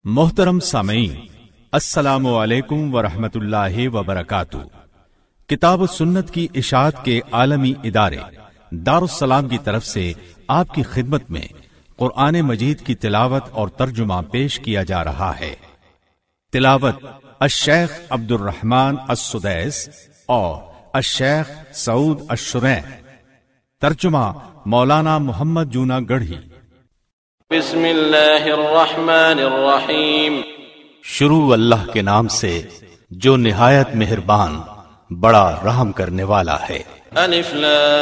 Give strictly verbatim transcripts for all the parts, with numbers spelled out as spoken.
محترم سامعین، السلام علیکم ورحمۃ اللہ وبرکاتہ۔ کتاب و سنت کی اشاعت کے عالمی ادارے دارالسلام کی طرف سے آپ کی خدمت میں قرآن مجید کی تلاوت اور ترجمہ پیش کیا جا رہا ہے۔ تلاوت الشیخ عبد الرحمن السدیس اور الشیخ سعود الشرین، ترجمہ مولانا محمد جونا گڑھی۔ بسم اللہ الرحمن الرحیم۔ شروع اللہ کے نام سے جو نہایت مہربان بڑا رحم کرنے والا ہے۔ الف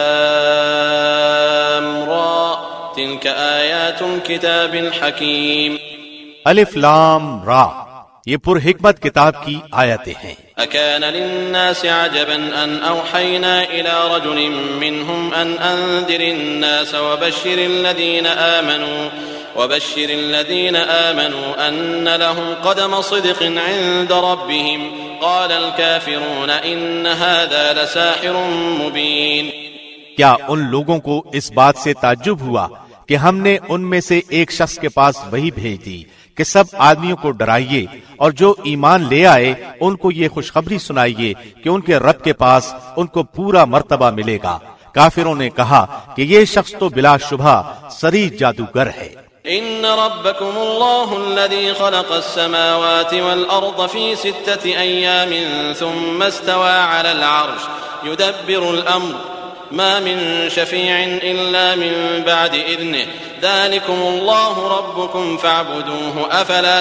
لام را تلک آیات کتاب الحکیم۔ الف لام را، یہ پر حکمت کتاب کی آیتیں ہیں۔ اکان للناس عجبا ان اوحینا الى رجل منهم ان انذر الناس وبشر الذین آمنوا وبشر الذين آمنوا أن لهم قدم صدق عند ربهم قال الكافرون إن هذا لساحر مبين۔ کیا ان لوگوں کو اس بات سے تعجب ہوا کہ ہم نے ان میں سے ایک شخص کے پاس وحی بھیج دی کہ سب آدمیوں کو ڈرائیے اور جو ایمان لے آئے ان کو یہ خوشخبری سنائیے کہ ان کے رب کے پاس ان کو پورا مرتبہ ملے گا۔ کافروں نے کہا کہ یہ شخص تو بلا شبہ صریح جادوگر ہے۔ ان ربكم الله الذي خلق السماوات والارض في ستة ايام ثم استوى على العرش يدبر الامر ما من شفيع الا من بعد اذنه ذلكم الله ربكم فاعبدوه افلا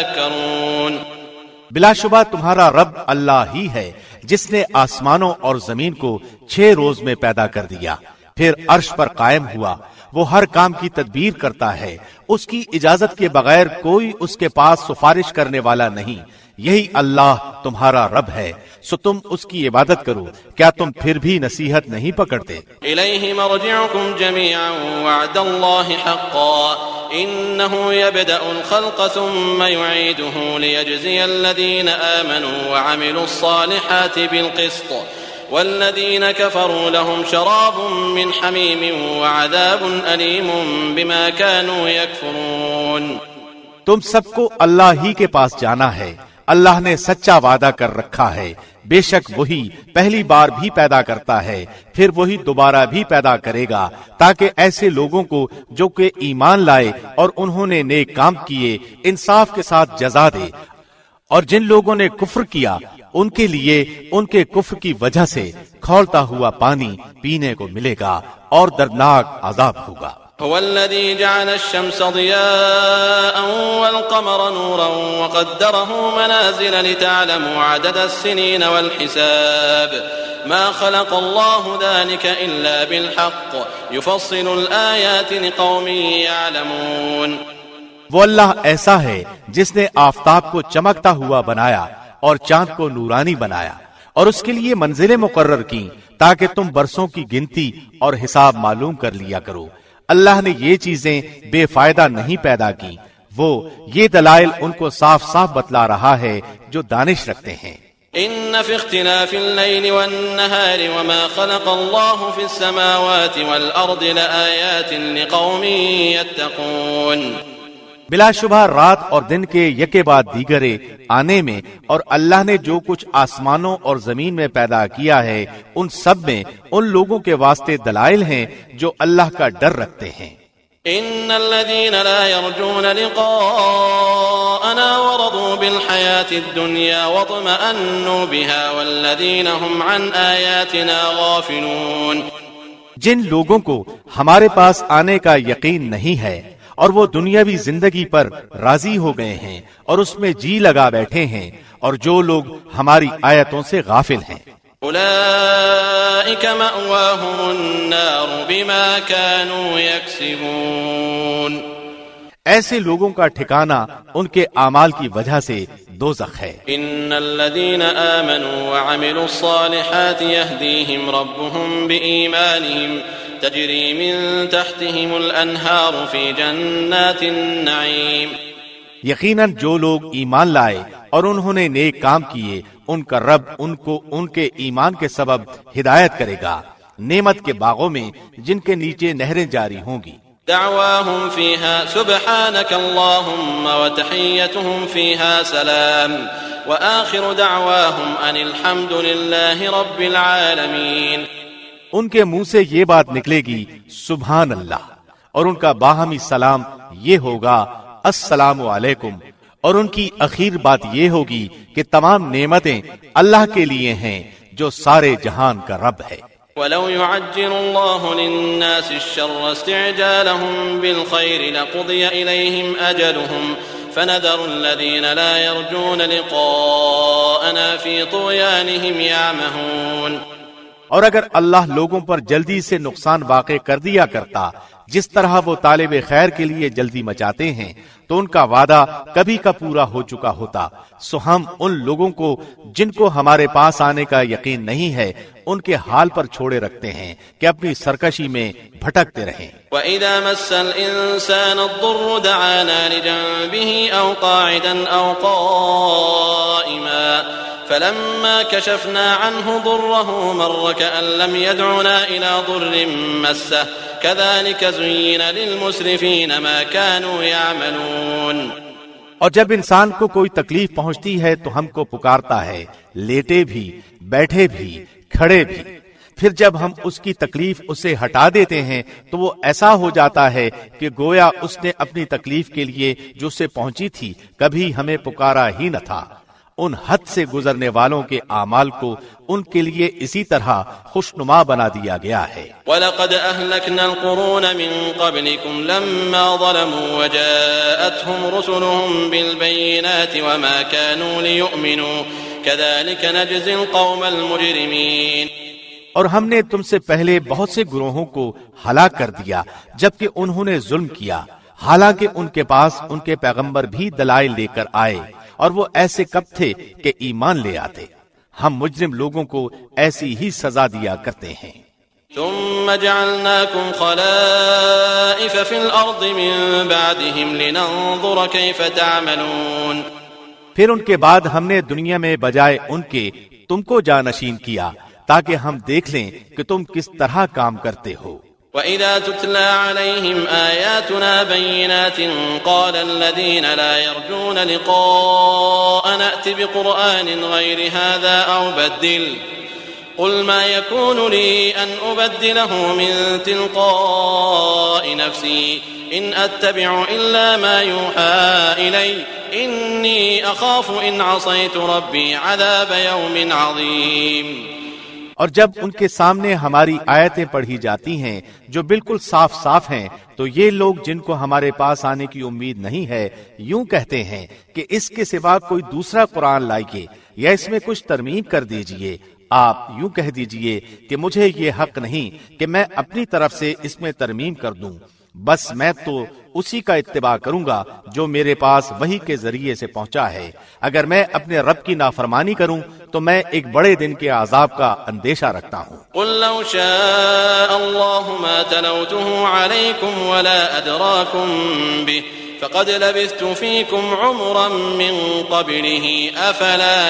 تذكرون۔ بلا شبہ تمہارا رب اللہ ہی ہے جس نے آسمانوں اور زمین کو چھ روز میں پیدا کر دیا، پھر عرش پر قائم ہوا۔ وہ ہر کام کی تدبیر کرتا ہے، اس کی اجازت کے بغیر کوئی اس کے پاس سفارش کرنے والا نہیں۔ یہی اللہ تمہارا رب ہے، سو تم اس کی عبادت کرو۔ کیا تم پھر بھی نصیحت نہیں پکڑتے؟ الیہ مرجعکم جمیعا وعد اللہ حقا انه يبدأ الخلق ثم يعيده ليجزي الذين آمنوا وعملوا الصالحات بالقسط والذين كفروا لهم شراب من حميم وعذاب أليم بما كانوا يكفرون۔ تم سب کو اللہ ہی کے پاس جانا ہے، اللہ نے سچا وعدہ کر رکھا ہے، بے شک وہی پہلی بار بھی پیدا کرتا ہے، پھر وہی دوبارہ بھی پیدا کرے گا، تاکہ ایسے لوگوں کو جو کہ ایمان لائے اور انہوں نے نیک کام کیے انصاف کے ساتھ جزا دے، اور جن لوگوں نے کفر کیا ان کے لیے ان کے کفر کی وجہ سے کھولتا ہوا پانی پینے کو ملے گا اور دردناک عذاب ہوگا۔ هو الذي جعل الشمس ضياء والقمر نورا وقدره منازل لتعلموا عدد السنين والحساب ما خلق الله ذلك إلا بالحق يفصل الآيات لقوم يعلمون۔ وہ اللہ ایسا ہے جس نے آفتاب کو چمکتا ہوا بنایا اور چاند کو نورانی بنایا اور اس کے لیے منزلیں مقرر کی تاکہ تم برسوں کی گنتی اور حساب معلوم کر لیا کرو۔ اللہ نے یہ چیزیں بے فائدہ نہیں پیدا کی، وہ یہ دلائل ان کو صاف صاف بتلا رہا ہے جو دانش رکھتے ہیں۔ ان في اختلاف الليل والنهار وما خلق الله في السماوات والارض لآيات لقوم يتقون۔ بلا شبہ رات اور دن کے یکے بعد دیگرے آنے میں اور اللہ نے جو کچھ آسمانوں اور زمین میں پیدا کیا ہے ان سب میں ان لوگوں کے واسطے دلائل ہیں جو اللہ کا ڈر رکھتے ہیں۔ ان الذين لا يرجون لقاءنا ورضوا بالحياة الدنيا واطمأنوا بها والذين هم عن آياتنا غافلون۔ جن لوگوں کو ہمارے پاس آنے کا یقین نہیں ہے اور وہ دنیاوی زندگی پر راضی ہو گئے ہیں اور اس میں جی لگا بیٹھے ہیں، اور جو لوگ ہماری آیتوں سے غافل ہیں، اولئک مأواہم النار بما كانوا یکسبون۔ ایسے لوگوں کا ٹھکانہ ان کے اعمال کی وجہ سے دوزخ ہے۔ ان الذین آمنوا وعملوا الصالحات یہدیہم ربهم بإیمانہم تجری من تحتهم الانہار فی جنات النعیم۔ یقیناً جو لوگ ایمان لائے اور انہوں نے نیک کام کیے ان کا رب ان کو ان کے ایمان کے سبب ہدایت کرے گا نعمت کے باغوں میں جن کے نیچے نہریں جاری ہوں گی۔ دعواهم فيها سبحانك اللهم وتحيتهم فيها سلام وآخر دعواهم ان الحمد لله رب العالمین۔ ان کے منہ سے یہ بات نکلے گی سبحان اللہ، اور ان کا باہمی سلام یہ ہوگا السلام علیکم، اور ان کی اخیر بات یہ ہوگی کہ تمام نعمتیں اللہ کے لیے ہیں جو سارے جہان کا رب ہے۔ وَلَوْ يُعَجِّلُ اللَّهُ لِلنَّاسِ الشَّرَّ اسْتِعْجَالَهُم بِالْخَيْرِ لَقُضِيَ إِلَيْهِمْ أَجَلُهُمْ فَنَذَرُ الَّذِينَ لَا يَرْجُونَ لِقَاءَنَا فِي طُغْيَانِهِمْ يَعْمَهُونَ۔ اور اگر اللہ لوگوں پر جلدی سے نقصان واقع کر دیا کرتا جس طرح وہ طالب خیر کے لیے جلدی مچاتے ہیں تو ان کا وعدہ کبھی کا پورا ہو چکا ہوتا، سو ہم ان لوگوں کو جن کو ہمارے پاس آنے کا یقین نہیں ہے ان کے حال پر چھوڑے رکھتے ہیں کہ اپنی سرکشی میں بھٹکتے رہیں۔ وَإِذَا مَسَّ الْإِنسَانَ الضُّرُّ دَعَانَا لِجَنبِهِ أَوْ قَاعِدًا أَوْ قَائِمًا فَلَمَّا كَشَفْنَا عَنْهُ ضُرَّهُ مَرَّ كَأَن لَّمْ يَدْعُنَا إِلَى ضُرٍّ مَّسَّهُ كَذَلِكَ زُيِّنَ لِلْمُسْرِفِينَ مَا كَانُوا يَعْمَلُونَ۔ اور جب انسان کو کوئی تکلیف پہنچتی ہے تو ہم کو پکارتا ہے، لیٹے بھی، بیٹھے بھی، کھڑے بھی، پھر جب ہم اس کی تکلیف اسے ہٹا دیتے ہیں تو وہ ایسا ہو جاتا ہے کہ گویا اس نے اپنی تکلیف کے لیے جو اسے پہنچی تھی کبھی ہمیں پکارا ہی نہ تھا۔ ان حد سے گزرنے والوں کے اعمال کو ان کے لیے اسی طرح خوشنما بنا دیا گیا ہے۔ وَلَقَدْ أَهْلَكْنَا الْقُرُونَ مِن قَبْلِكُمْ لَمَّا ظَلَمُوا وَجَاءَتْهُمْ رُسُلُهُم بِالْبَيِّنَاتِ وَمَا كَانُوا لِيُؤْمِنُوا كَذَلِكَ نَجْزِي الْقَوْمَ الْمُجْرِمِينَ۔ اور ہم نے تم سے پہلے بہت سے گروہوں کو ہلاک کر دیا جبکہ انہوں نے ظلم کیا، حالانکہ ان کے پاس ان کے پیغمبر بھی دلائل لے کر آئے، اور وہ ایسے کب تھے کہ ایمان لے آتے۔ ہم مجرم لوگوں کو ایسی ہی سزا دیا کرتے ہیں۔ ثم جعلناكم خلائف في الأرض من بعدهم لننظر كيف تعملون۔ پھر ان کے بعد ہم نے دنیا میں بجائے ان کے تم کو جانشین کیا تاکہ ہم دیکھ لیں کہ تم کس طرح کام کرتے ہو۔ وَإِذَا تُتْلَى عَلَيْهِمْ آيَاتُنَا بَيِّنَاتٍ قَالَ الَّذِينَ لَا يَرْجُونَ لِقَاءَنَا ائْتِ بِقُرْآنٍ غَيْرِ هَذَا أَوْ بَدِّلْهُ قُلْ مَا يَكُونُ لِي أَنْ أُبَدِّلَهُ مِن تِلْقَاءِ نَفْسِي إِنْ أَتَّبِعُ إِلَّا مَا يُوحَىٰ إِلَيَّ إِنِّي أَخَافُ إِنْ عَصَيْتُ رَبِّي عَذَابَ يَوْمٍ عَظِيمٍ۔ اور جب ان کے سامنے ہماری آیتیں پڑھی جاتی ہیں جو بالکل صاف صاف ہیں تو یہ لوگ جن کو ہمارے پاس آنے کی امید نہیں ہے یوں کہتے ہیں کہ اس کے سوا کوئی دوسرا قرآن لائیے یا اس میں کچھ ترمیم کر دیجئے۔ آپ یوں کہہ دیجئے کہ مجھے یہ حق نہیں کہ میں اپنی طرف سے اس میں ترمیم کر دوں، بس میں تو اسی کا اتباع کروں گا جو میرے پاس وحی کے ذریعے سے پہنچا ہے۔ اگر میں اپنے رب کی نافرمانی کروں تو میں ایک بڑے دن کے عذاب کا اندیشہ رکھتا ہوں۔ قل لو شاء الله ما تلوته عليكم ولا أدراكم به فقد لبثت فيكم عمرا من قبله أفلا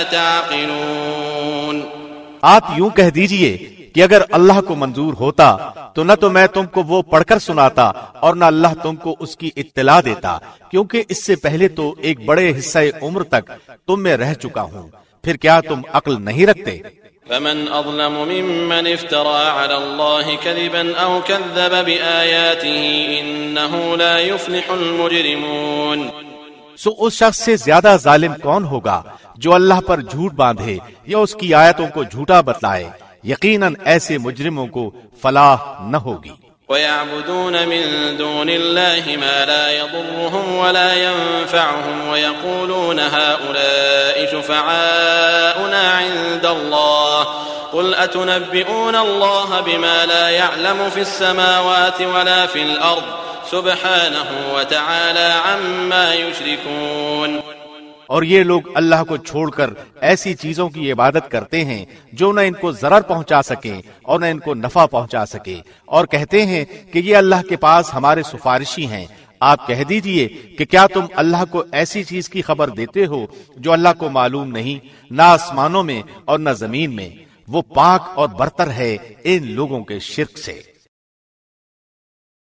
تعقلون۔ آپ یوں کہہ دیجئے کہ اگر اللہ کو منظور ہوتا تو نہ تو میں تم کو وہ پڑھ کر سناتا اور نہ اللہ تم کو اس کی اطلاع دیتا، کیونکہ اس سے پہلے تو ایک بڑے حصہ عمر تک تم میں رہ چکا ہوں۔ پھر کیا تم عقل نہیں رکھتے؟ فمن اظلم ممن افترى على الله كذبا او كذب بآياته انه لا يفلح المجرمون۔ سو اس شخص سے زیادہ ظالم کون ہوگا جو اللہ پر جھوٹ باندھے یا اس کی آیتوں کو جھوٹا بتلائے؟ یقیناً ایسے مجرموں کو فلاح نہ ہوگی۔ وَيَعْبُدُونَ مِن دُونِ اللَّهِ مَا لَا يَضُرُّهُمْ وَلَا يَنفَعُهُمْ وَيَقُولُونَ هَؤُلَاءِ شُفَعَاؤُنَا عِندَ اللَّهِ قُلْ أَتُنَبِّئُونَ اللَّهَ بِمَا لَا يَعْلَمُ فِي السَّمَاوَاتِ وَلَا فِي الْأَرْضِ سُبْحَانَهُ وَتَعَالَى عَمَّا يُشْرِكُونَ۔ اور یہ لوگ اللہ کو چھوڑ کر ایسی چیزوں کی عبادت کرتے ہیں جو نہ ان کو ضرر پہنچا سکیں اور نہ ان کو نفع پہنچا سکے، اور کہتے ہیں کہ یہ اللہ کے پاس ہمارے سفارشی ہیں۔ آپ کہہ دیجئے کہ کیا تم اللہ کو ایسی چیز کی خبر دیتے ہو جو اللہ کو معلوم نہیں، نہ آسمانوں میں اور نہ زمین میں؟ وہ پاک اور برتر ہے ان لوگوں کے شرک سے۔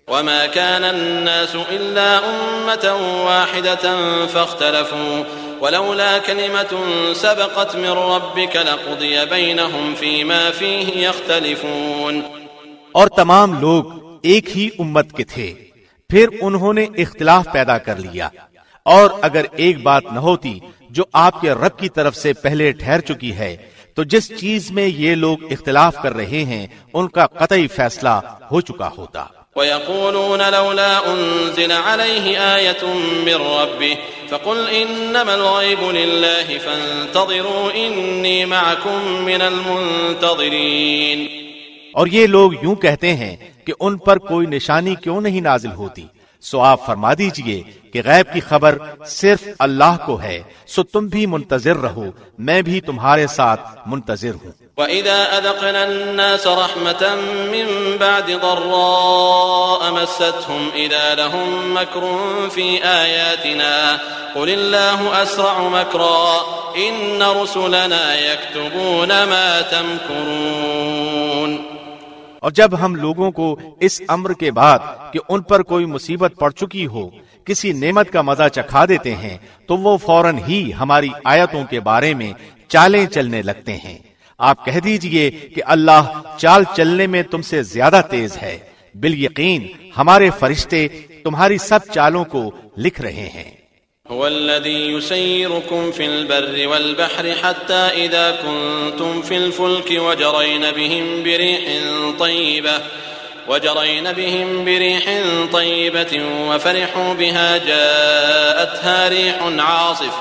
وما كان الناس إلا أمة واحدة فاختلفوا ولولا كلمة سبقت من ربك لقضي بينهم فيما فيه يختلفون. اور تمام لوگ ایک ہی امت کے تھے، پھر انہوں نے اختلاف پیدا کر لیا، اور اگر ایک بات نہ ہوتی جو آپ کے رب کی طرف سے پہلے ٹھہر چکی ہے تو جس چیز میں یہ لوگ اختلاف کر رہے ہیں ان کا قطعی فیصلہ ہو چکا ہوتا. وَيَقُولُونَ لَوْلَا أُنزِلَ عَلَيْهِ آيَةٌ مِّن رَّبِّهِ فَقُلْ إِنَّمَا الْغَيْبُ لِلَّهِ فَانتَظِرُوا إِنِّي مَعَكُم مِّنَ الْمُنتَظِرِينَ. اور یہ لوگ یوں کہتے ہیں کہ ان پر کوئی نشانی کیوں نہیں نازل ہوتی، سو آپ فرما دیجئے کہ غیب کی خبر صرف اللہ کو ہے، سو تم بھی منتظر رہو، میں بھی تمہارے ساتھ منتظر ہوں. وَإِذَا أَذَقْنَا النَّاسَ رَحْمَةً مِّن بَعْدِ ضَرَّاءَ مَسَّتْهُمْ إِذَا لَهُم مَّكْرٌ فِي آيَاتِنَا قُلِ اللَّهُ أَسْرَعُ مَكْرًا إِنَّ رُسُلَنَا يَكْتُبُونَ مَا تَمْكُرُونَ. اور جب ہم لوگوں کو اس امر کے بعد کہ ان پر کوئی مصیبت پڑ چکی ہو کسی نعمت کا مزہ چکھا دیتے ہیں تو وہ فوراً ہی ہماری آیتوں کے بارے میں چالیں چلنے لگتے ہیں. آپ کہہ دیجئے کہ اللہ چال چلنے میں تم سے زیادہ تیز ہے، بالیقین ہمارے فرشتے تمہاری سب چالوں کو لکھ رہے ہیں. هو الذي يسيركم في البر والبحر حتى إذا كنتم في الفلك وجرين بهم بريح طيبة وجرين بهم بريح طيبة وفرحوا بها جاءتها ريح عاصف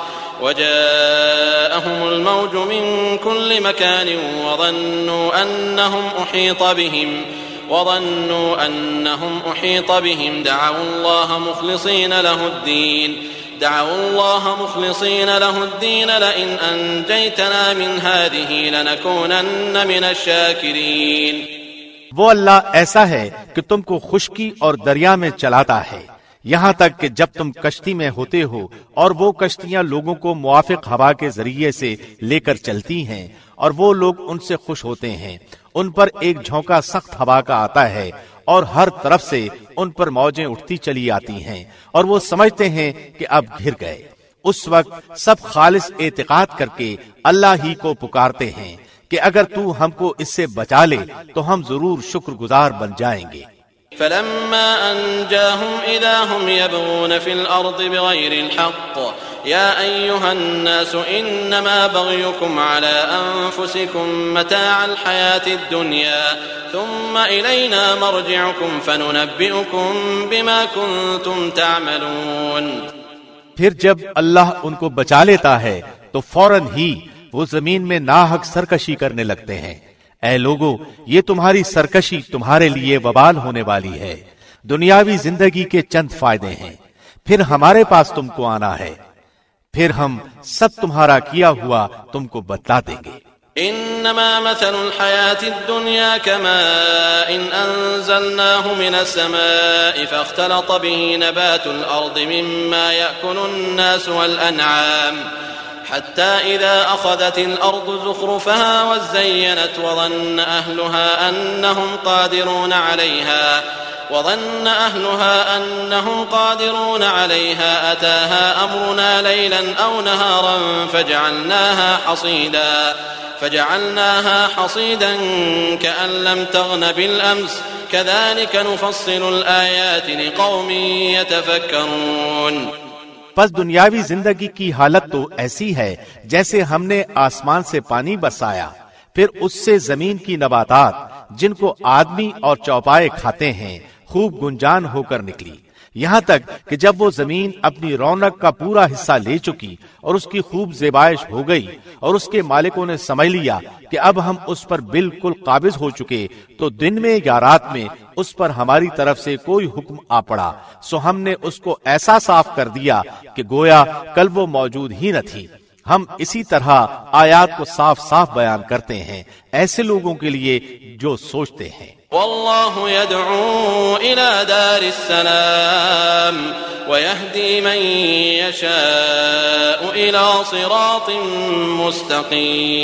وجاءهم الموج من كل مكان وظنوا أنهم أحيط بهم وظنوا أنهم أحيط بهم دعوا الله مخلصين له الدين دعوا الله مخلصين له الدين لئن أنجيتنا من هذه لنكونن من الشاكرين. وہ اللہ ایسا ہے کہ تم کو خشکی اور دریا میں چلاتا ہے یہاں تک کہ جب تم کشتی میں ہوتے ہو اور وہ کشتیاں لوگوں کو موافق ہوا کے ذریعے سے لے کر چلتی ہیں اور وہ لوگ ان سے خوش ہوتے ہیں. ان پر ایک جھونکا سخت ہوا کا آتا ہے اور ہر طرف سے ان پر موجیں اٹھتی چلی آتی ہیں اور وہ سمجھتے ہیں کہ اب گھر گئے. اس وقت سب خالص اعتقاد کر کے اللہ ہی کو پکارتے ہیں کہ اگر تو ہم کو اس سے بچا لے تو ہم ضرور شکر گزار بن جائیں گے. فلما أنجاهم إذا هم يبغون في الأرض بغير الحق يا أيها الناس إنما بغيكم على أنفسكم متاع الحياة الدنيا ثم إلينا مرجعكم فننبئكم بما كنتم تعملون. پھر جب اللہ ان کو بچا لیتا ہے تو فوراً ہی وہ زمین میں ناحق سرکشی کرنے لگتے ہیں. اے لوگو، یہ تمہاری سرکشی تمہارے لیے وبال ہونے والی ہے. دنیاوی زندگی کے چند فائدے ہیں، پھر ہمارے پاس تم کو آنا ہے، پھر ہم سب تمہارا کیا ہوا تم کو بتلا دیں گے. انما مثل الحياة الدنيا كماء إن أنزلناه من السماء فاختلط به نبات الأرض مما يأكل الناس والأنعام حتى إذا أخذت الأرض زخرفها وزينت وظن أهلها أنهم قادرون عليها وظن أهلها أنهم قادرون عليها أتاها أمرنا ليلا أو نهارا فجعلناها حصيدا فجعلناها حصيدا كأن لم تغن بالأمس كذلك نفصل الآيات لقوم يتفكرون. پس دنیاوی زندگی کی حالت تو ایسی ہے جیسے ہم نے آسمان سے پانی برسایا، پھر اس سے زمین کی نباتات جن کو آدمی اور چوپائے کھاتے ہیں خوب گنجان ہو کر نکلی، یہاں تک کہ جب وہ زمین اپنی رونق کا پورا حصہ لے چکی اور اس کی خوب زیبائش ہو گئی اور اس کے مالکوں نے سمجھ لیا کہ اب ہم اس پر بالکل قابض ہو چکے، تو دن میں یا رات میں اس پر ہماری طرف سے کوئی حکم آ پڑا، سو ہم نے اس کو ایسا صاف کر دیا کہ گویا کل وہ موجود ہی نہ تھی. ہم اسی طرح آیات کو صاف صاف بیان کرتے ہیں ایسے لوگوں کے لیے جو سوچتے ہیں. والله يدعو إلى دار السلام ويهدي من يشاء إلى صراط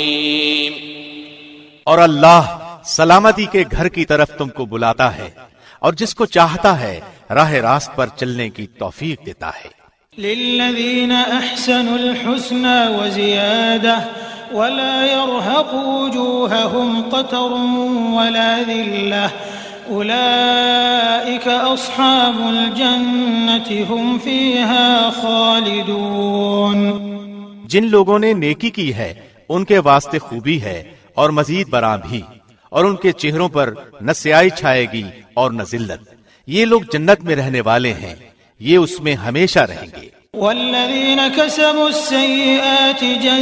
مستقيم. اور اللہ سلامتی کے گھر کی طرف تم کو بلاتا ہے اور جس کو چاہتا ہے راہ راست پر چلنے کی توفیق دیتا ہے۔ للذین احسنوا الحسنى وزیادہ ولا يرهق وجوههم قتر ولا ذلة أولئك أصحاب الجنة هم فيها خالدون۔ جن لوگوں نے نیکی کی ہے ان کے واسطے خوبی ہے اور مزید برآں بھی، اور ان کے چہروں پر نہ سیاہی چھائے گی اور نہ ذلت۔ یہ لوگ جنت میں رہنے والے ہیں، یہ اس میں ہمیشہ رہیں گے۔ والذین کسبوا السیئات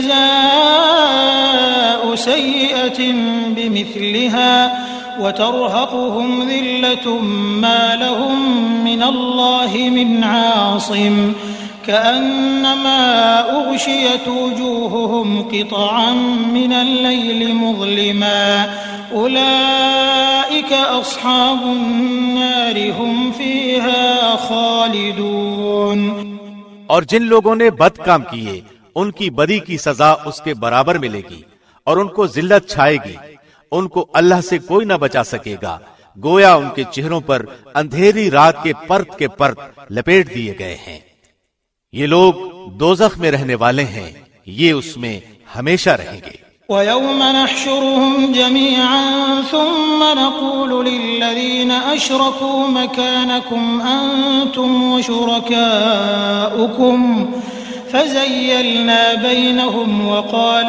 جزاء سیئة بمثلها وترهقهم ذلة ما لهم من الله من عاصم كأنما أغشيت وجوههم قطعا من الليل مظلما أولئك أصحاب النار هم فيها خالدون۔ اور جن لوگوں نے بد کام کیے ان کی بدی کی سزا اس کے برابر ملے گی، اور ان کو ذلت چھائے گی، ان کو اللہ سے کوئی نہ بچا سکے گا، گویا ان کے چہروں پر اندھیری رات کے پرت کے پرت لپیٹ دیے گئے ہیں۔ یہ لوگ دوزخ میں رہنے والے ہیں، یہ اس میں ہمیشہ رہیں گے۔ وَيَوْمَ نَحْشُرُهُمْ جَمِيعًا ثُمَّ نَقُولُ لِلَّذِينَ أَشْرَكُوا مَكَانَكُمْ أَنْتُمْ وَشُرَكَاؤُكُمْ فَزَيَّلْنَا بَيْنَهُمْ وَقَالَ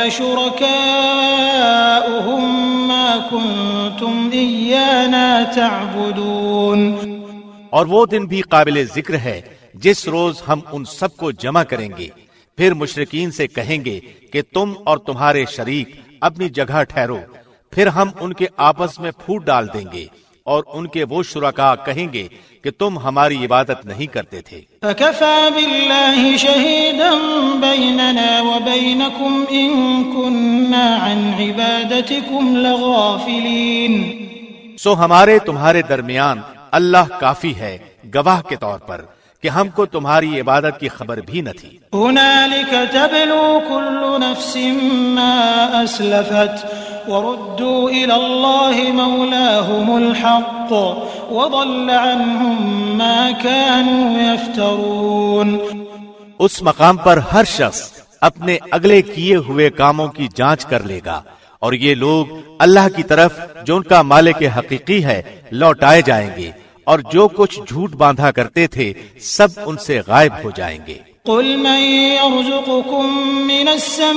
شُرَكَاؤُهُمْ مَا كُنْتُمْ إِيَّانَا تَعْبُدُونَ۔ اور وہ دن بھی قابل ذکر ہے جس روز ہم ان سب کو جمع کریں گے، پھر مشرکین سے کہیں گے کہ تم اور تمہارے شریک اپنی جگہ ٹھہرو، پھر ہم ان کے آپس میں پھوٹ ڈال دیں گے، اور ان کے وہ شرکا کہیں گے کہ تم ہماری عبادت نہیں کرتے تھے۔ فَكَفَى بِاللَّهِ شَهِيدًا بَيْنَنَا وَبَيْنَكُمْ إِن كُنَّا عَنْ عِبَادَتِكُمْ لَغَافِلِينَ۔ سو ہمارے تمہارے درمیان اللہ کافی ہے گواہ کے طور پر کہ ہم کو تمہاری عبادت کی خبر بھی نہ تھی۔ هُنَالِكَ تَبْلُو كُلُّ نَفْسٍ مَا أَسْلَفَتْ وَرُدُّوا إِلَى اللَّهِ مَوْلَاهُمُ الْحَقِّ وَضَلَّ عَنْهُمْ مَا كَانُوا يَفْتَرُونَ۔ اس مقام پر ہر شخص اپنے اگلے کیے ہوئے کاموں کی جانچ کر لے گا، اور یہ لوگ اللہ کی طرف جو ان کا مالک حقیقی ہے لوٹائے جائیں گے، اور جو کچھ جھوٹ باندھا کرتے تھے سب ان سے غائب ہو جائیں گے۔ قل من يرزقكم من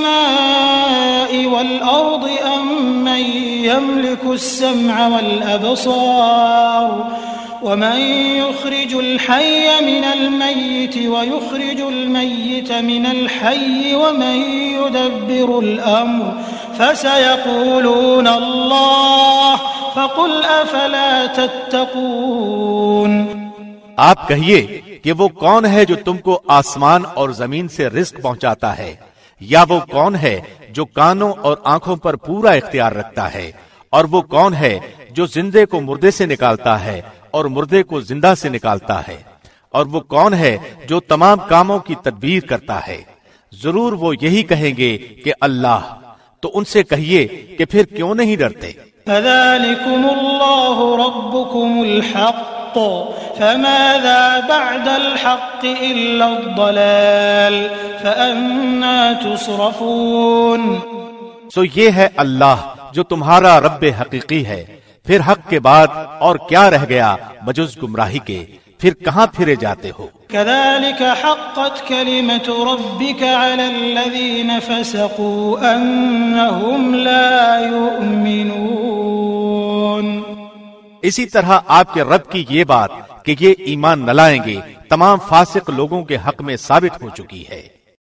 السماء والأرض أم من يملك السمع والأبصار ومن يخرج الحي من الميت ويخرج الميت من الحي ومن يدبر الأمر فسيقولون الله فقل افلا تتقون۔ آپ کہیے کہ وہ کون ہے جو تم کو آسمان اور زمین سے رزق پہنچاتا ہے، یا وہ کون ہے جو کانوں اور آنکھوں پر پورا اختیار رکھتا ہے، اور وہ کون ہے جو زندے کو مردے سے نکالتا ہے اور مردے کو زندہ سے نکالتا ہے، اور وہ کون ہے جو تمام کاموں کی تدبیر کرتا ہے؟ ضرور وہ یہی کہیں گے کہ اللہ۔ تو ان سے کہیے کہ پھر کیوں نہیں ڈرتے؟ فَذَلِكُمُ اللَّهُ رَبُّكُمُ الْحَقُّ فَمَاذَا بَعْدَ الْحَقِّ إِلَّا الضَّلَالُ فَأَنَّى تُصْرَفُونَ۔ سو یہ ہے اللہ جو تمہارا رب حقیقی ہے، پھر حق کے بعد اور کیا رہ گیا بجز گمراہی کے، پھر کہاں پھرے جاتے ہو؟ كذلك حقت كلمة ربك على الذين فسقوا أنهم لا يؤمنون۔ اسی طرح آپ کے رب کی یہ بات کہ یہ ایمان نہ لائیں گے تمام فاسق لوگوں کے حق میں ثابت ہو چکی ہے۔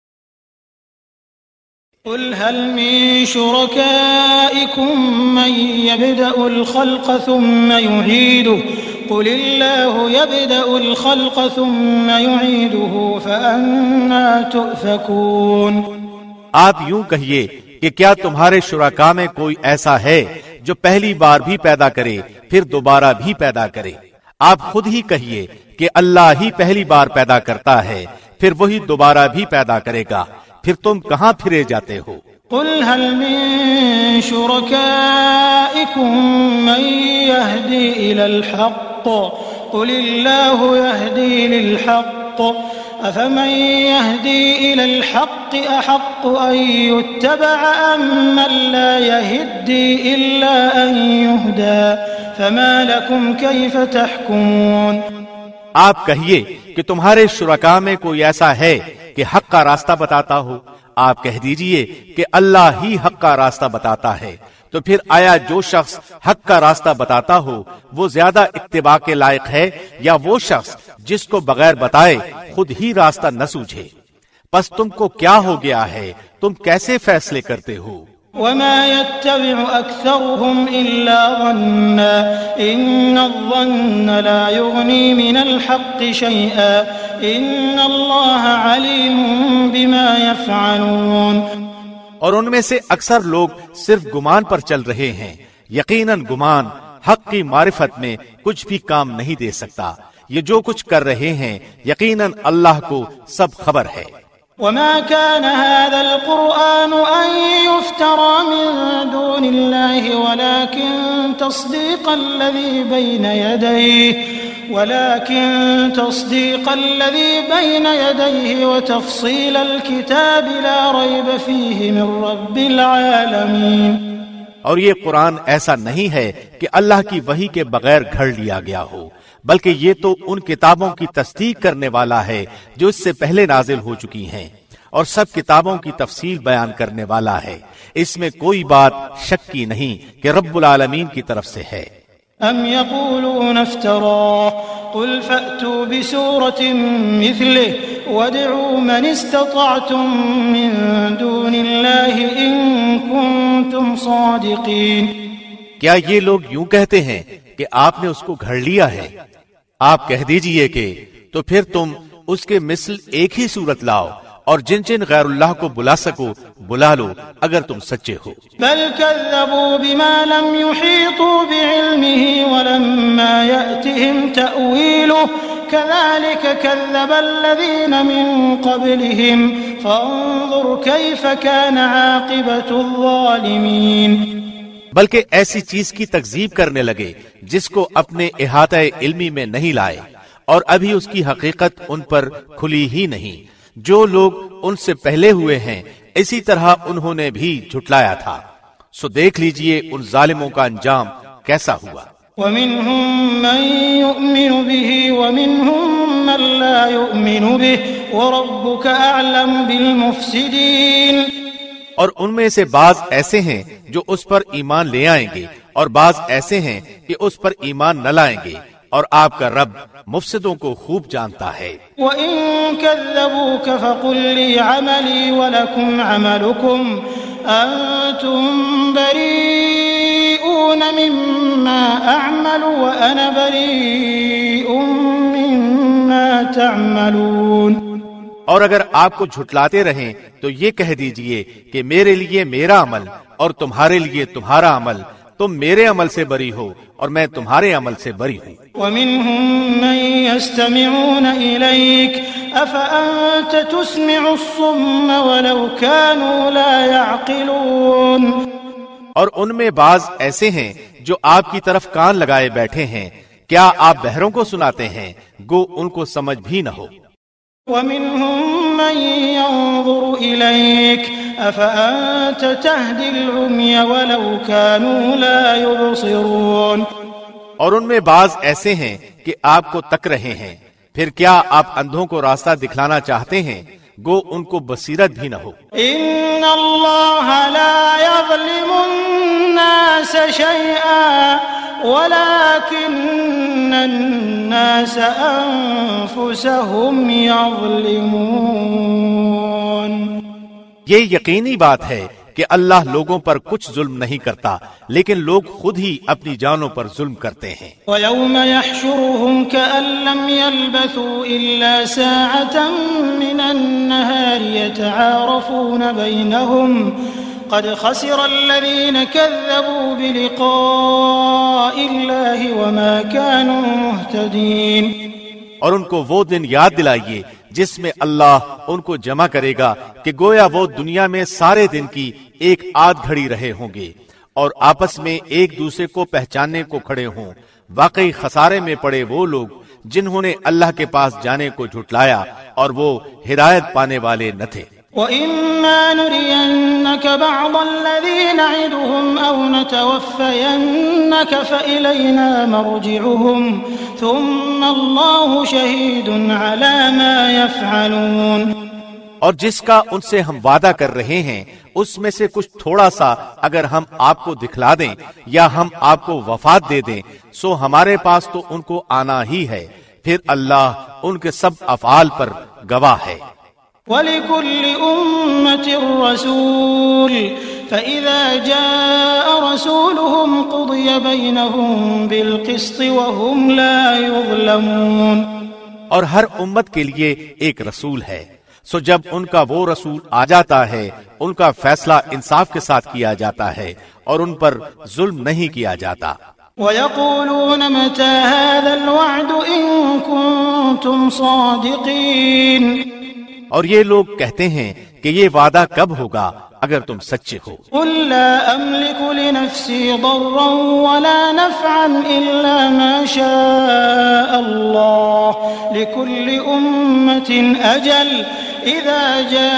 قل هل من شركائكم من يبدأ الخلق ثم يعيده قل الله يبدأ الخلق ثم يعيده فأنى تؤفكون۔ آپ یوں کہیے کہ کیا تمہارے شرکاء میں کوئی ایسا ہے جو پہلی بار بھی پیدا کرے پھر دوبارہ بھی پیدا کرے؟ آپ خود ہی کہیے کہ اللہ ہی پہلی بار پیدا کرتا ہے، پھر وہی دوبارہ بھی پیدا کرے گا، پھر تم کہاں پھرے جاتے ہو؟ قل هل من شركائكم من يهدي إلى الحق قل الله يهدي للحق أفمن يهدي إلى الحق أحق أن يتبع أم من لا يهدي إلا أن يهدى فما لكم كيف تحكمون؟ آپ کہیے کہ تمہارے شرکاء میں کوئی ایسا ہے کہ حق کا راستہ بتاتا ہو؟ آپ کہہ دیجئے کہ اللہ ہی حق کا راستہ بتاتا ہے، تو پھر آیا جو شخص حق کا راستہ بتاتا ہو وہ زیادہ اتباع کے لائق ہے یا وہ شخص جس کو بغیر بتائے خود ہی راستہ نہ سوجھے؟ پس تم کو کیا ہو گیا ہے؟ تم کیسے فیصلے کرتے ہو؟ وما يتبع أكثرهم إلا ظنا إن الظن لا يغني من الحق شيئا إن الله عليم بما يفعلون۔ اور ان میں سے اکثر لوگ صرف گمان پر چل رہے ہیں، یقیناً گمان حق کی معرفت میں کچھ بھی کام نہیں دے سکتا۔ یہ جو کچھ کر رہے ہیں یقیناً اللہ کو سب خبر ہے۔ وما كان هذا القرآن أن يفترى من دون الله ولكن تصديق الذي بين يديه ولكن تصديق الذي بين يديه وتفصيل الكتاب لا ريب فيه من رب العالمين۔ اور یہ قرآن ایسا نہیں ہے کہ اللہ کی وحی کے بغیر گھڑ لیا گیا ہو، بلکہ یہ تو ان کتابوں کی تصدیق کرنے والا ہے جو اس سے پہلے نازل ہو چکی ہیں، اور سب کتابوں کی تفصیل بیان کرنے والا ہے۔ اس میں کوئی بات شک کی نہیں کہ رب العالمین کی طرف سے ہے۔ ام يقولون افتراه قل فأتوا بسورة مثله وادعوا من استطعتم من دون الله إن كنتم صادقين۔ کیا یہ لوگ یوں کہتے ہیں کہ آپ نے اس کو گھڑ لیا ہے؟ آپ کہہ دیجئے کہ تو پھر تم اس کے مثل ایک ہی صورت لاؤ، اور جن جن غیر اللہ کو بلا سکو بلا لو اگر تم سچے ہو۔ بل كذبوا بما لم يحيطوا بعلمه ولما يأتهم تأويله كذلك كذب الذين من قبلهم فانظر كيف كان عاقبة الظالمين۔ بلکہ ایسی چیز کی تکذیب کرنے لگے جس کو اپنے احاطہ علمی میں نہیں لائے، اور ابھی اس کی حقیقت ان پر کھلی ہی نہیں۔ جو لوگ ان سے پہلے ہوئے ہیں اسی طرح انہوں نے بھی جھٹلایا تھا، سو دیکھ لیجئے ان ظالموں کا انجام کیسا ہوا۔ وَمِنْهُمْ مَنْ يُؤْمِنُ بِهِ وَمِنْهُمْ مَنْ لَا يُؤْمِنُ بِهِ وَرَبُّكَ أَعْلَمُ بِالْمُفْسِدِينَ۔ اور ان میں سے بعض ایسے ہیں جو اس پر ایمان لے آئیں گے، اور بعض ایسے ہیں کہ اس پر ایمان نہ لائیں گے، اور آپ کا رب مفسدوں کو خوب جانتا ہے۔ وَإِن كَذَّبُوكَ فَقُل لِّي عَمَلِي وَلَكُمْ عَمَلُكُمْ أَنتُم بَرِيئُونَ مِمَّا أَعْمَلُ وَأَنَا بَرِيءٌ مِّمَّا تَعْمَلُونَ۔ اور اگر آپ کو جھٹلاتے رہیں تو یہ کہہ دیجئے کہ میرے لیے میرا عمل اور تمہارے لیے تمہارا عمل، تم میرے عمل سے بری ہو اور میں تمہارے عمل سے بری ہوں۔ وَمِنْهُمْ مَنْ يَسْتَمِعُونَ إِلَيْكَ أَفَأَنْتَ تُسْمِعُ الصُّمَّ وَلَوْ كَانُوا لَا يَعْقِلُونَ۔ اور ان میں بعض ایسے ہیں جو آپ کی طرف کان لگائے بیٹھے ہیں، کیا آپ بہروں کو سناتے ہیں گو ان کو سمجھ بھی نہ ہو۔ وَمِنْهُمْ مَنْ يَنظُرُ إِلَيْكَ أَفَأَنْتَ تَهْدِي الْعُمْيَ وَلَوْ كَانُوا لَا يُبْصِرُونَ۔ اور ان میں بعض ایسے ہیں کہ آپ کو تک رہے ہیں، پھر کیا آپ اندھوں کو راستہ دکھلانا چاہتے ہیں گو ان کو بصیرت بھی نہ ہو۔ إِنَّ اللَّهَ لَا يَظْلِمُ النَّاسَ شَيْئًا وَلَكِنَّ النَّاسَ أَنفُسَهُمْ يَظْلِمُونَ۔ یہ یقینی بات ہے کہ اللہ لوگوں پر کچھ ظلم نہیں کرتا، لیکن لوگ خود ہی اپنی جانوں پر ظلم کرتے ہیں۔ وَيَوْمَ يَحْشُرُهُمْ كَأَن لَّمْ يَلْبَثُوا إِلَّا سَاعَةً مِّنَ النَّهَارِ يَتَعَارَفُونَ بَيْنَهُمْ قد خسر الذين كذبوا بلقاء الله وما كانوا مهتدين۔ اور ان کو وہ دن یاد دلائیے جس میں اللہ ان کو جمع کرے گا کہ گویا وہ دنیا میں سارے دن کی ایک آدھ گھڑی رہے ہوں گے اور آپس میں ایک دوسرے کو پہچاننے کو کھڑے ہوں۔ واقعی خسارے میں پڑے وہ لوگ جنہوں نے اللہ کے پاس جانے کو جھٹلایا اور وہ ہدایت پانے والے نہ تھے۔ وَإِمَّا نُرِيَنَّكَ بَعْضَ الَّذِي نَعِدُهُمْ أَوْ نَتَوَفَّيَنَّكَ فَإِلَيْنَا مَرْجِعُهُمْ ثُمَّ اللَّهُ شَهِيدٌ عَلَى مَا يَفْعَلُونَ۔ اور جس کا ان سے ہم وعدہ کر رہے ہیں اس میں سے کچھ تھوڑا سا اگر ہم آپ کو دکھلا دیں یا ہم آپ کو وفات دے دیں سو ہمارے پاس تو ان کو آنا ہی ہے، پھر اللہ ان کے سب افعال پر گواہ ہے۔ وَلِكُلِّ أُمَّةٍ رَسُولٌ فَإِذَا جَاءَ رَسُولُهُمْ قُضِيَ بَيْنَهُمْ بِالْقِسْطِ وَهُمْ لَا يُظْلَمُونَ۔ اور ہر امت کے لیے ایک رسول ہے، سو جب ان کا وہ رسول آ جاتا ہے ان کا فیصلہ انصاف کے ساتھ کیا جاتا ہے اور ان پر ظلم نہیں کیا جاتا۔ وَيَقُولُونَ مَتَى هَذَا الْوَعْدُ إِن كُنتُمْ صَادِقِينَ۔ اور یہ لوگ کہتے ہیں کہ یہ وعدہ کب ہوگا اگر تم سچے ہو۔ قُل لَّا أَمْلِكُ لِنَفْسِي ضَرًّا وَلَا نَفْعًا إِلَّا مَا شَاءَ اللَّهُ لِكُلِّ أُمَّةٍ أَجَلٌ إِذَا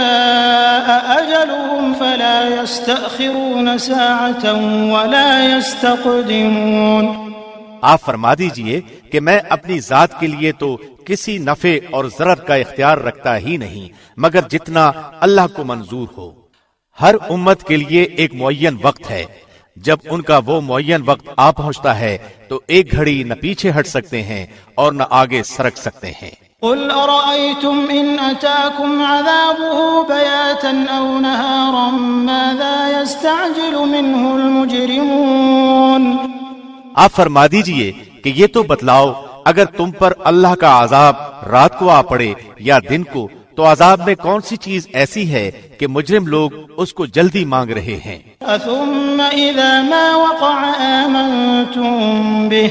جَاءَ أَجَلُهُمْ فَلَا يَسْتَأْخِرُونَ سَاعَةً وَلَا يَسْتَقْدِمُونَ۔ آپ فرما دیجئے کہ میں اپنی ذات کے لیے تو کسی نفع اور ضرر کا اختیار رکھتا ہی نہیں مگر جتنا اللہ کو منظور ہو۔ ہر امت کے لیے ایک معین وقت ہے، جب ان کا وہ معین وقت آ پہنچتا ہے تو ایک گھڑی نہ پیچھے ہٹ سکتے ہیں اور نہ آگے سرک سکتے ہیں۔ قل أرأيتم إن أتاكم عذابه بياتا أو نهارا ماذا يستعجل منه المجرمون۔ آپ فرما دیجئے کہ یہ تو بتلاؤ اگر تم پر اللہ کا عذاب رات کو آ پڑے یا دن کو تو عذاب میں کون سی چیز ایسی ہے کہ مجرم لوگ اس کو جلدی مانگ رہے ہیں۔ ثم إذا ما وقع آمنتم به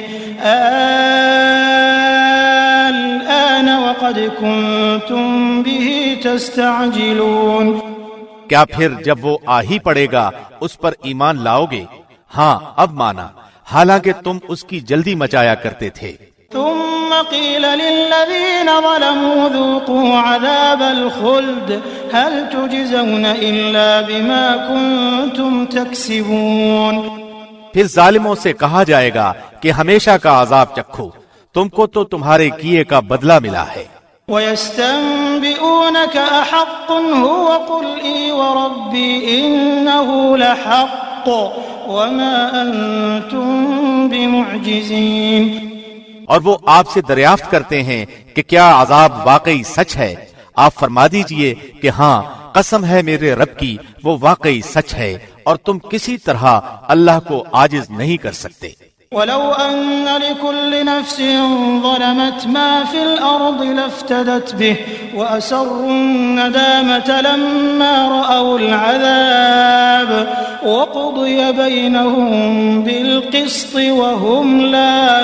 الآن وقد كنتم به تستعجلون۔ کیا پھر جب وہ آ ہی پڑے گا اس پر ایمان لاؤ گے؟ ہاں اب مانا، حالانکہ تم اس کی جلدی مچایا کرتے تھے۔ ثم قيل للذين ظلموا ذوقوا عذاب الخلد هل تجزون إلا بما كنتم تكسبون۔ پھر ظالموں سے کہا جائے گا کہ ہمیشہ کا عذاب چکھو، تم کو تو تمہارے کیے کا بدلہ ملا ہے۔ وَيَسْتَنبِئُونَكَ أَحَقٌّ هُوَ قُلْ إِي وَرَبِّي إِنَّهُ لَحَقٌّ وَمَا أَنتُم بِمُعْجِزِينَ۔ اور وہ آپ سے دریافت کرتے ہیں کہ کیا عذاب واقعی سچ ہے؟ آپ فرما دیجئے کہ ہاں، قسم ہے میرے رب کی، وہ واقعی سچ ہے اور تم کسی طرح اللہ کو عاجز نہیں کر سکتے۔ وَلَوْ أَنَّ لِكُلِّ نَفْسٍ ظَلَمَتْ مَا فِي الْأَرْضِ لَافْتَدَتْ بِهِ وَأَسَرُّوا النَّدَامَةَ لَمَّا رَأَوُا الْعَذَابَ وَقُضِيَ بَيْنَهُم بِالْقِسْطِ وَهُمْ لَا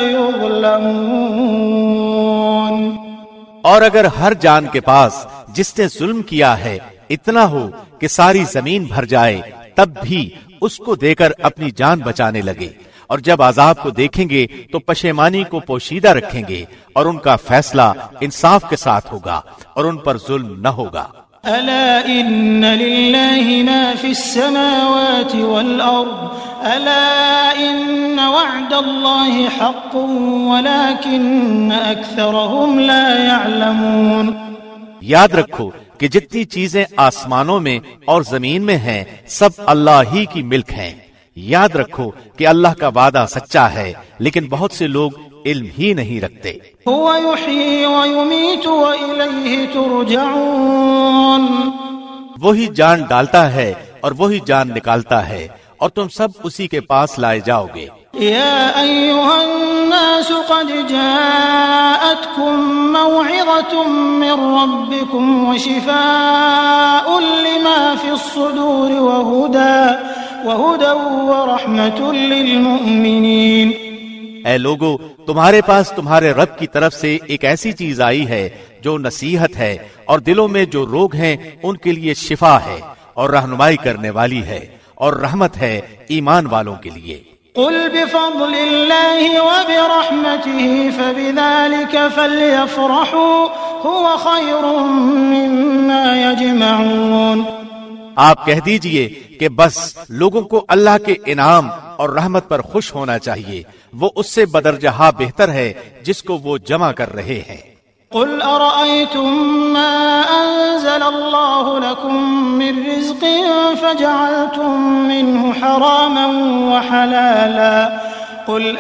يُظْلَمُونَ۔ اور اگر ہر جان کے پاس جس نے ظلم کیا ہے اتنا ہو کہ ساری زمین بھر جائے تب بھی اس کو دے کر اپنی جان بچانے لگے، اور جب عذاب کو دیکھیں گے تو پشیمانی کو پوشیدہ رکھیں گے اور ان کا فیصلہ انصاف کے ساتھ ہوگا اور ان پر ظلم نہ ہوگا۔ ألا إن لله ما في السماوات والأرض ألا إن وعد الله حق ولكن أكثرهم لا يعلمون۔ یاد رکھو کہ جتنی چیزیں آسمانوں میں اور زمین میں ہیں سب اللہ ہی کی ملک ہیں۔ یاد رکھو کہ اللہ کا وعدہ سچا ہے لیکن بہت سے لوگ علم ہی نہیں رکھتے۔ هو يحيي ويميت وإليه ترجعون۔ وہی جان ڈالتا ہے اور وہی جان نکالتا ہے اور تم سب اسی کے پاس لائے جاؤ گے۔ يا أيها الناس قد جاءتكم موعظة من ربكم وشفاء لما في الصدور وهدى وهدى ورحمة للمؤمنين۔ اے لوگو، تمہارے پاس تمہارے رب کی طرف سے ایک ایسی چیز آئی ہے جو نصیحت ہے اور دلوں میں جو روگ ہیں ان کے لیے شفا ہے اور رہنمائی کرنے والی ہے اور رحمت ہے ایمان والوں کے لیے۔ قل بفضل الله وبرحمته فبذلك فليفرحوا هو خير مما يجمعون۔ آپ کہہ دیجئے کہ بس لوگوں کو اللہ کے انعام اور رحمت پر خوش ہونا چاہیے، وہ اس سے بدرجہ بہتر ہے جس کو وہ جمع کر رہے ہیں۔ قل أرأيتم ما أنزل الله لكم من رزق فجعلتم منه حراما وحلالا قل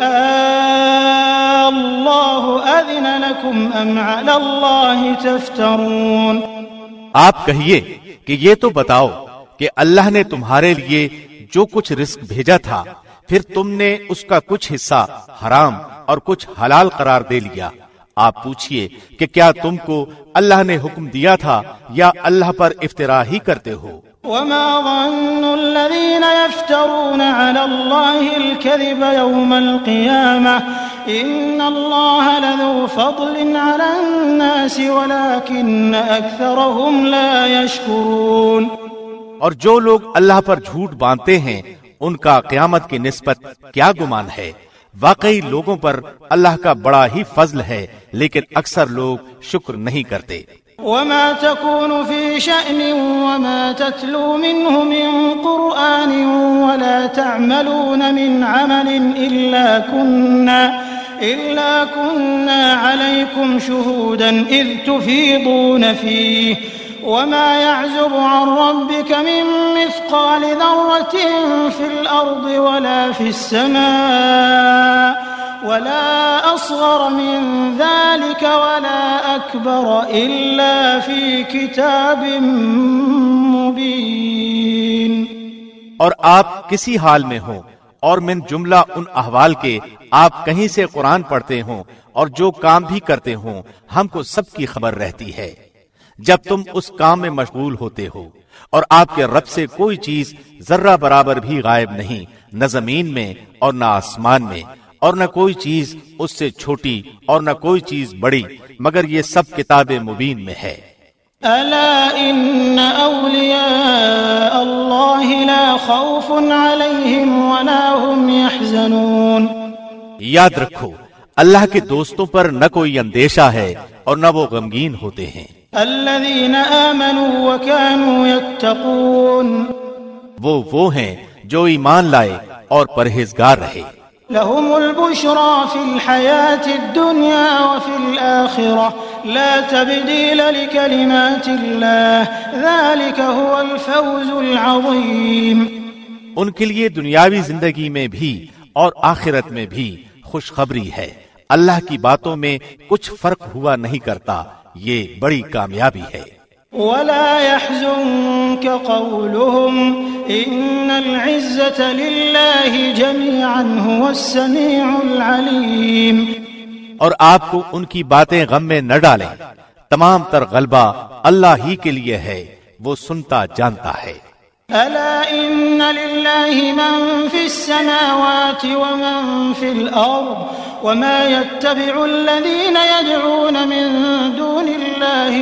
آه الله أذن لكم أم على الله تفترون۔ آپ کہیے کہ یہ تو بتاؤ کہ اللہ نے تمہارے لیے جو کچھ رزق بھیجا تھا پھر تم نے اس کا کچھ حصہ حرام اور کچھ حلال قرار دے لیا۔ آپ پوچھئے کہ کیا تم کو اللہ نے حکم دیا تھا یا اللہ پر افترا ہی کرتے ہو؟ وما ظن الذين يفترون على الله الكذب يوم القيامة إن الله لذو فضل على الناس ولكن أكثرهم لا يشكرون۔ اور جو لوگ اللہ پر جھوٹ باندھتے ہیں ان کا قیامت کی نسبت کیا گمان ہے؟ واقعی لوگوں پر اللہ کا بڑا ہی فضل ہے لیکن اکثر لوگ شکر نہیں کرتے۔ وما تكون في شأن وما تتلو منه من قرآن ولا تعملون من عمل إلا كنا إلا كنا عليكم شهودا إذ تفيضون فيه وما يعزب عن ربك من مثقال ذرة في الأرض ولا في السماء ولا أصغر من ذلك ولا أكبر إلا في كتاب مبين۔ اور آپ کسی حال میں ہوں اور من جملہ ان احوال کے آپ کہیں سے قرآن پڑھتے ہوں اور جو کام بھی کرتے ہوں ہم کو سب کی خبر رہتی ہے جب تم اس کام میں مشغول ہوتے ہو، اور آپ کے رب سے کوئی چیز ذرہ برابر بھی غائب نہیں، نہ زمین میں اور نہ آسمان میں، اور نہ کوئی چیز اس سے چھوٹی اور نہ کوئی چیز بڑی، مگر یہ سب کتاب مبین میں ہے۔ ألا إن أولياء الله لا خوف عليهم ولا هم يحزنون۔ یاد رکھو اللہ کے دوستوں پر نہ کوئی اندیشہ ہے اور نہ وہ غمگین ہوتے ہیں۔ الذين آمنوا وكانوا يتقون۔ وہ وہ ہیں جو ایمان لائے اور پرہیزگار رہے۔ لهم البشرى في الحياة الدنيا وفي الآخرة لا تبديل لكلمات الله ذلك هو الفوز العظيم۔ ان کے لیے دنیاوی زندگی میں بھی اور آخرت میں بھی خوشخبری ہے، اللہ کی باتوں میں کچھ فرق ہوا نہیں کرتا، یہ بڑی کامیابی ہے۔ ولا يحزنك قولهم إن العزة لله جميعا هو السميع العليم۔ اور آپ کو ان کی باتیں غم میں نہ ڈالیں، تمام تر غلبہ اللہ ہی کے لیے ہے، وہ سنتا جانتا ہے۔ ألا إن لله من في السماوات ومن في الأرض وما يتبع الذين يدعون من دون الله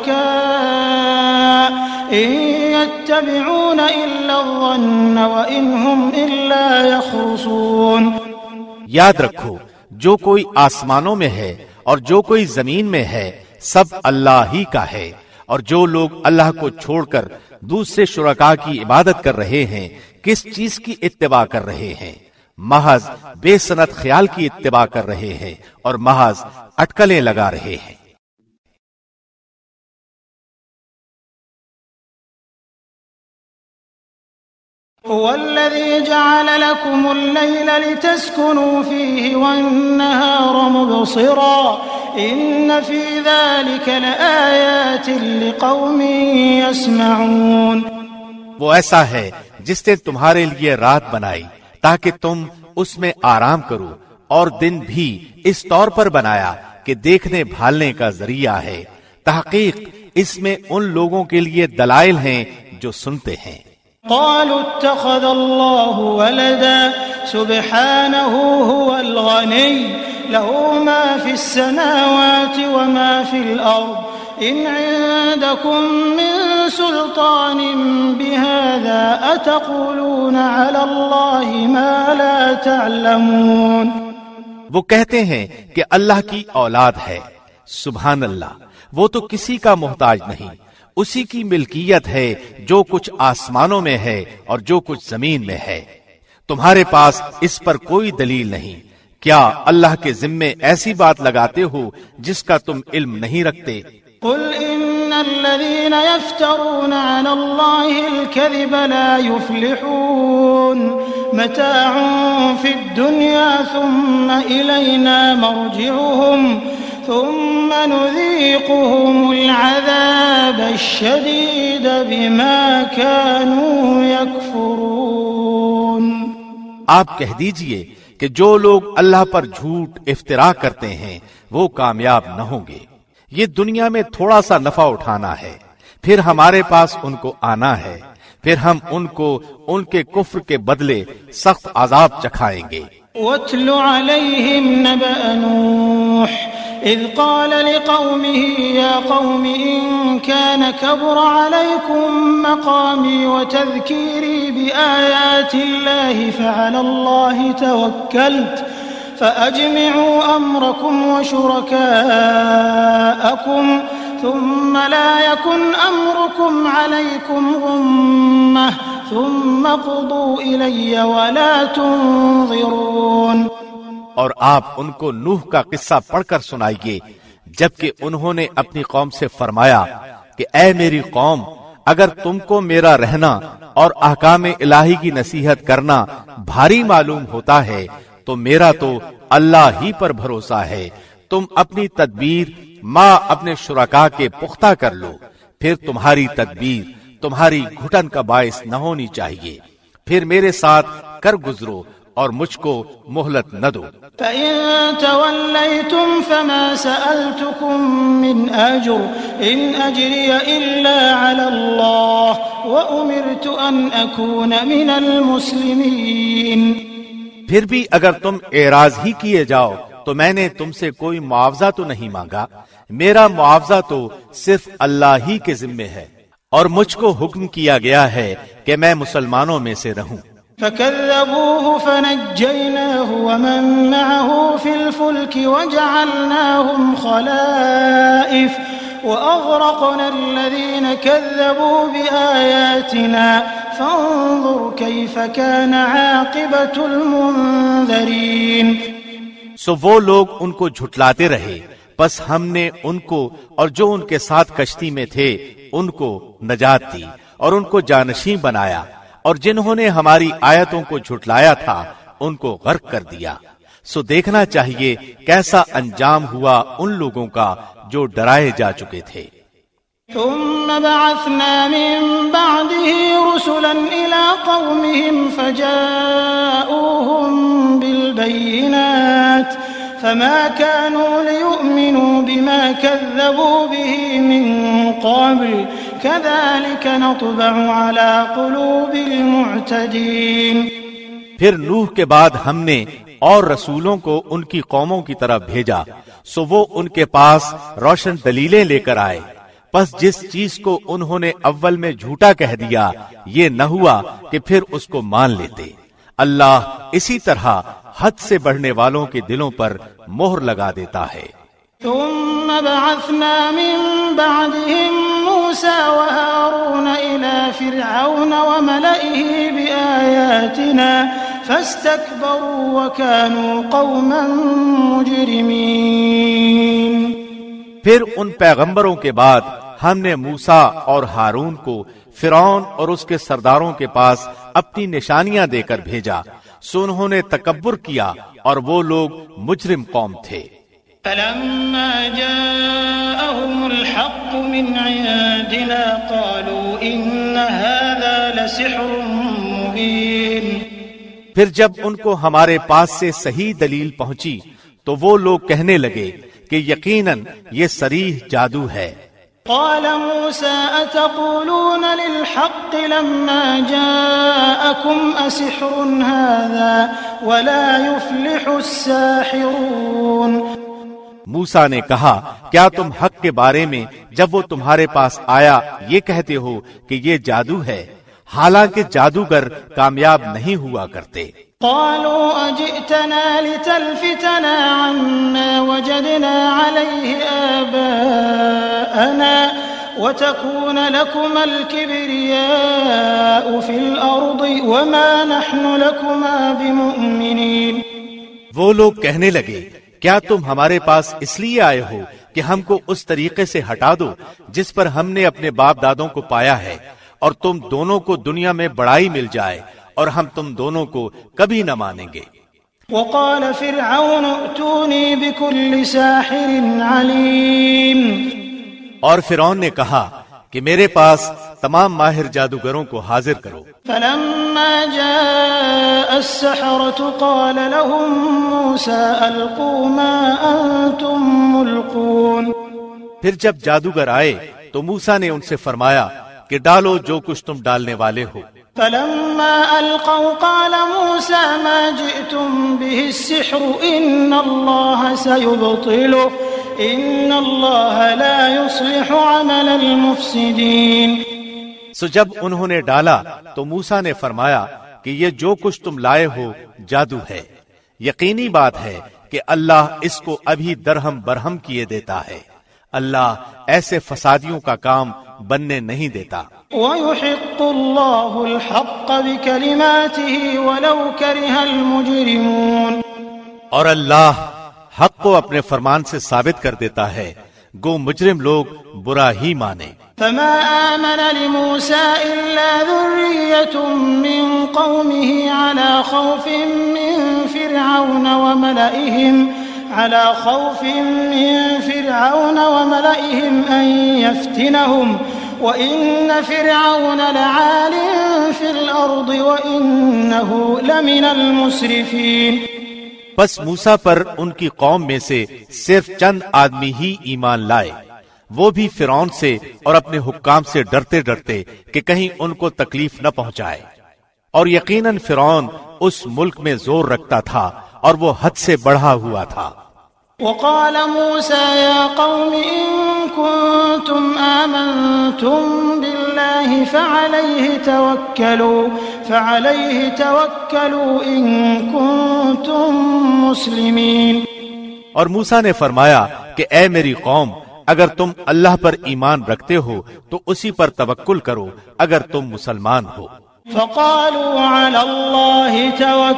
شركاء إن يتبعون إلا الظن وإن هم إلا يخرصون۔ یاد رکھو جو کوئی آسمانوں میں ہے اور جو کوئی زمین میں ہے سب اللہ ہی کا ہے، اور جو لوگ اللہ کو چھوڑ کر دوسرے شرکاء کی عبادت کر رہے ہیں کس چیز کی اتباع کر رہے ہیں؟ محض بے سنت خیال کی اتباع کر رہے ہیں اور محض اٹکلیں لگا رہے ہیں۔ هو الذي جعل لكم الليل لتسكنوا فيه والنهار مبصرا إن في ذلك لآيات لقوم يسمعون۔ وہ ایسا ہے جس نے تمہارے لیے رات بنائی تاکہ تم اس میں آرام کرو، اور دن بھی اس طور پر بنایا کہ دیکھنے بھالنے کا ذریعہ ہے۔ تحقیق اس میں ان لوگوں کے لیے دلائل ہیں جو سنتے ہیں۔ قالوا اتخذ الله ولدا سبحانه هو الغني له ما في السماوات وما في الأرض إن عندكم من سلطان بهذا أتقولون على الله ما لا تعلمون۔ وہ کہتے ہیں کہ اللہ کی اولاد ہے۔ سبحان اللہ، وہ تو کسی کا محتاج نہیں، اسی کی ملکیت ہے جو کچھ آسمانوں میں ہے اور جو کچھ زمین میں ہے۔ تمہارے پاس اس پر کوئی دلیل نہیں۔ کیا اللہ کے ذمے ایسی بات لگاتے ہو جس کا تم علم نہیں رکھتے؟ قل إن الذين يفترون على الله الكذب لا يفلحون متاع في الدنيا ثم إلينا مرجعهم ثم نذيقهم العذاب الشديد بما كانوا يكفرون۔ آپ کہہ دیجئے کہ جو لوگ اللہ پر جھوٹ افترا کرتے ہیں وہ کامیاب نہ ہوں گے۔ یہ دنیا میں تھوڑا سا نفع اٹھانا ہے، پھر ہمارے پاس ان کو آنا ہے، پھر ہم ان کو ان کے کفر کے بدلے سخت عذاب چکھائیں گے۔ وَاتْلُ عَلَيْهِمْ نَبَأَ نُوحٍ إِذْ قَالَ لِقَوْمِهِ يَا قَوْمِ إِن كَانَ كَبُرَ عَلَيْكُمْ مَقَامِي وَتَذْكِيرِي بِآيَاتِ اللَّهِ فَعَلَى اللَّهِ تَوَكَّلْتُ فأجمعوا أمركم وشركاءكم ثم لا يكن أمركم عليكم غمة ثم قضوا إلي ولا تنظرون۔ اور آپ ان کو نوح کا قصہ پڑھ کر سنائیے جبکہ انہوں نے اپنی قوم سے فرمایا کہ اے میری قوم، اگر تم کو میرا رہنا اور احکام الہی کی نصیحت کرنا بھاری معلوم ہوتا ہے تو میرا تو اللہ ہی پر بھروسہ ہے، تم اپنی تدبیر ماں اپنے شرکا کے پختہ کر لو، پھر تمہاری تدبیر تمہاری گھٹن کا باعث نہ ہونی چاہیے، پھر میرے ساتھ کر گزرو اور مجھ کو مہلت نہ دو۔ فَإِن تَوَلَّيْتُمْ فَمَا سَأَلْتُكُم مِّنْ أَجْرٍ إِنْ أَجْرِيَ إِلَّا عَلَى اللَّهِ وَأُمِرْتُ أَنْ أَكُونَ مِنَ الْمُسْلِمِينَ۔ پھر بھی اگر تم اعراض ہی کیے جاؤ تو میں نے تم سے کوئی معاوضہ تو نہیں مانگا، میرا معاوضہ تو صرف اللہ ہی کے ذمے ہے، اور مجھ کو حکم کیا گیا ہے کہ میں مسلمانوں میں سے رہوں۔ فَكَذَّبُوهُ فَنَجَّيْنَاهُ وَمَن مَّعَهُ فِي الْفُلْكِ وَجَعَلْنَاهُمْ خَلَائِفَ وَأَغْرَقْنَا الَّذِينَ كَذَّبُوا بِآيَاتِنَا فَانظُرْ كَيْفَ كَانَ عَاقِبَةُ الْمُنذَرِينَ۔ سو وہ لوگ ان کو جھٹلاتے رہے، بس ہم نے ان کو اور جو ان کے ساتھ کشتی میں تھے ان کو نجات دی اور ان کو جانشین بنایا، اور جنہوں نے ہماری آیتوں کو جھٹلایا تھا ان کو غرق کر دیا۔ سو دیکھنا چاہیے کیسا انجام ہوا ان لوگوں کا جو ڈرائے جا چکے تھے۔ ثم بعثنا من بعده رسلا إلى قومهم فجاءوهم بالبينات فما كانوا ليؤمنوا بما كذبوا به من قبل كذلك نطبع على قلوب المعتدين۔ پھر نوح کے بعد ہم نے اور رسولوں کو ان کی قوموں کی طرف بھیجا، سو وہ ان کے پاس روشن دلیلیں لے کر آئے، پس جس چیز کو انہوں نے اول میں جھوٹا کہہ دیا یہ نہ ہوا کہ پھر اس کو مان لیتے۔ اللہ اسی طرح حد سے بڑھنے والوں کے دلوں پر مہر لگا دیتا ہے۔ ثم بعثنا من بعدهم موسى وهارون إلى فرعون وملئه بآياتنا فاستكبروا وكانوا قوما مجرمين۔ پھر ان پیغمبروں کے بعد ہم نے موسیٰ اور ہارون کو فرعون اور اس کے سرداروں کے پاس اپنی نشانیاں دے کر بھیجا، سو انہوں نے تکبر کیا اور وہ لوگ مجرم قوم تھے۔ فلما جاءهم الحق من عندنا قالوا إن هذا لسحر مبين۔ پھر جب ان کو ہمارے پاس سے صحیح دلیل پہنچی تو وہ لوگ کہنے لگے کہ یقیناً یہ صریح جادو ہے۔ قال موسى أتقولون للحق لما جاءكم أسحر هذا ولا يفلح الساحرون۔ موسیٰ نے کہا کیا تم حق کے بارے میں جب وہ تمہارے پاس آیا یہ کہتے ہو کہ یہ جادو ہے، حالانکہ جادوگر کامیاب نہیں ہوا کرتے۔ قالوا أجئتنا لتلفتنا عما وجدنا عليه آباءنا وتكون لكما الكبرياء في الأرض وما نحن لكما بمؤمنين۔ وہ لوگ کہنے لگے کیا تم ہمارے پاس اس لیے آئے ہو کہ ہم کو اس طریقے سے ہٹا دو جس پر ہم نے اپنے باپ دادوں کو پایا ہے، اور تم دونوں کو دنیا میں بڑائی مل جائے اور ہم تم دونوں کو کبھی نہ مانیں گے۔ وقال فرعون ائتوني بكل ساحر عليم۔ اور فرعون نے کہا کہ میرے پاس تمام ماہر جادوگروں کو حاضر کرو۔ فلما جاء السحرة قال لهم موسى ألقوا ما أنتم ملقون۔ پھر جب جادوگر آئے تو موسیٰ نے ان سے فرمایا کہ ڈالو جو کچھ تم ڈالنے والے ہو۔ فلما ألقوا قال موسى ما جئتم به السحر إن الله سيبطله إن الله لا يصلح عمل المفسدين۔ سو جب انہوں نے ڈالا تو موسیٰ نے فرمایا کہ یہ جو کچھ تم لائے ہو جادو ہے، یقینی بات ہے کہ اللہ اس کو ابھی درہم برہم کیے دیتا ہے، اللہ ایسے فسادیوں کا کام بننے نہیں دیتا۔ وَيُحِقُّ اللَّهُ الْحَقَّ بِكَلِمَاتِهِ وَلَوْ كَرِهَ الْمُجْرِمُونَ۔ اور اللہ حق کو اپنے فرمان سے ثابت کر دیتا ہے گو مجرم لوگ برا ہی مانے۔ فما آمن لموسى إلا ذرية من قومه على خوف من فرعون وملئهم على خوف من فرعون وملئهم أن يفتنهم وإن فرعون لعال في الأرض وإنه لمن المسرفين۔ بس موسیٰ پر ان کی قوم میں سے صرف چند آدمی ہی ایمان لائے، وہ بھی فرعون سے اور اپنے حکام سے ڈرتے ڈرتے کہ کہیں ان کو تکلیف نہ پہنچائے، اور یقیناً فرعون اس ملک میں زور رکھتا تھا اور وہ حد سے بڑھا ہوا تھا۔ وقال موسى يا قوم إن كنتم آمنتم بالله فعليه توكلوا فعليه توكلوا إن كنتم مسلمين۔ اور موسیٰ نے فرمایا کہ اے میری قوم اگر تم اللہ پر ایمان رکھتے ہو تو اسی پر توکل کرو اگر تم مسلمان ہو۔ فقالوا على الله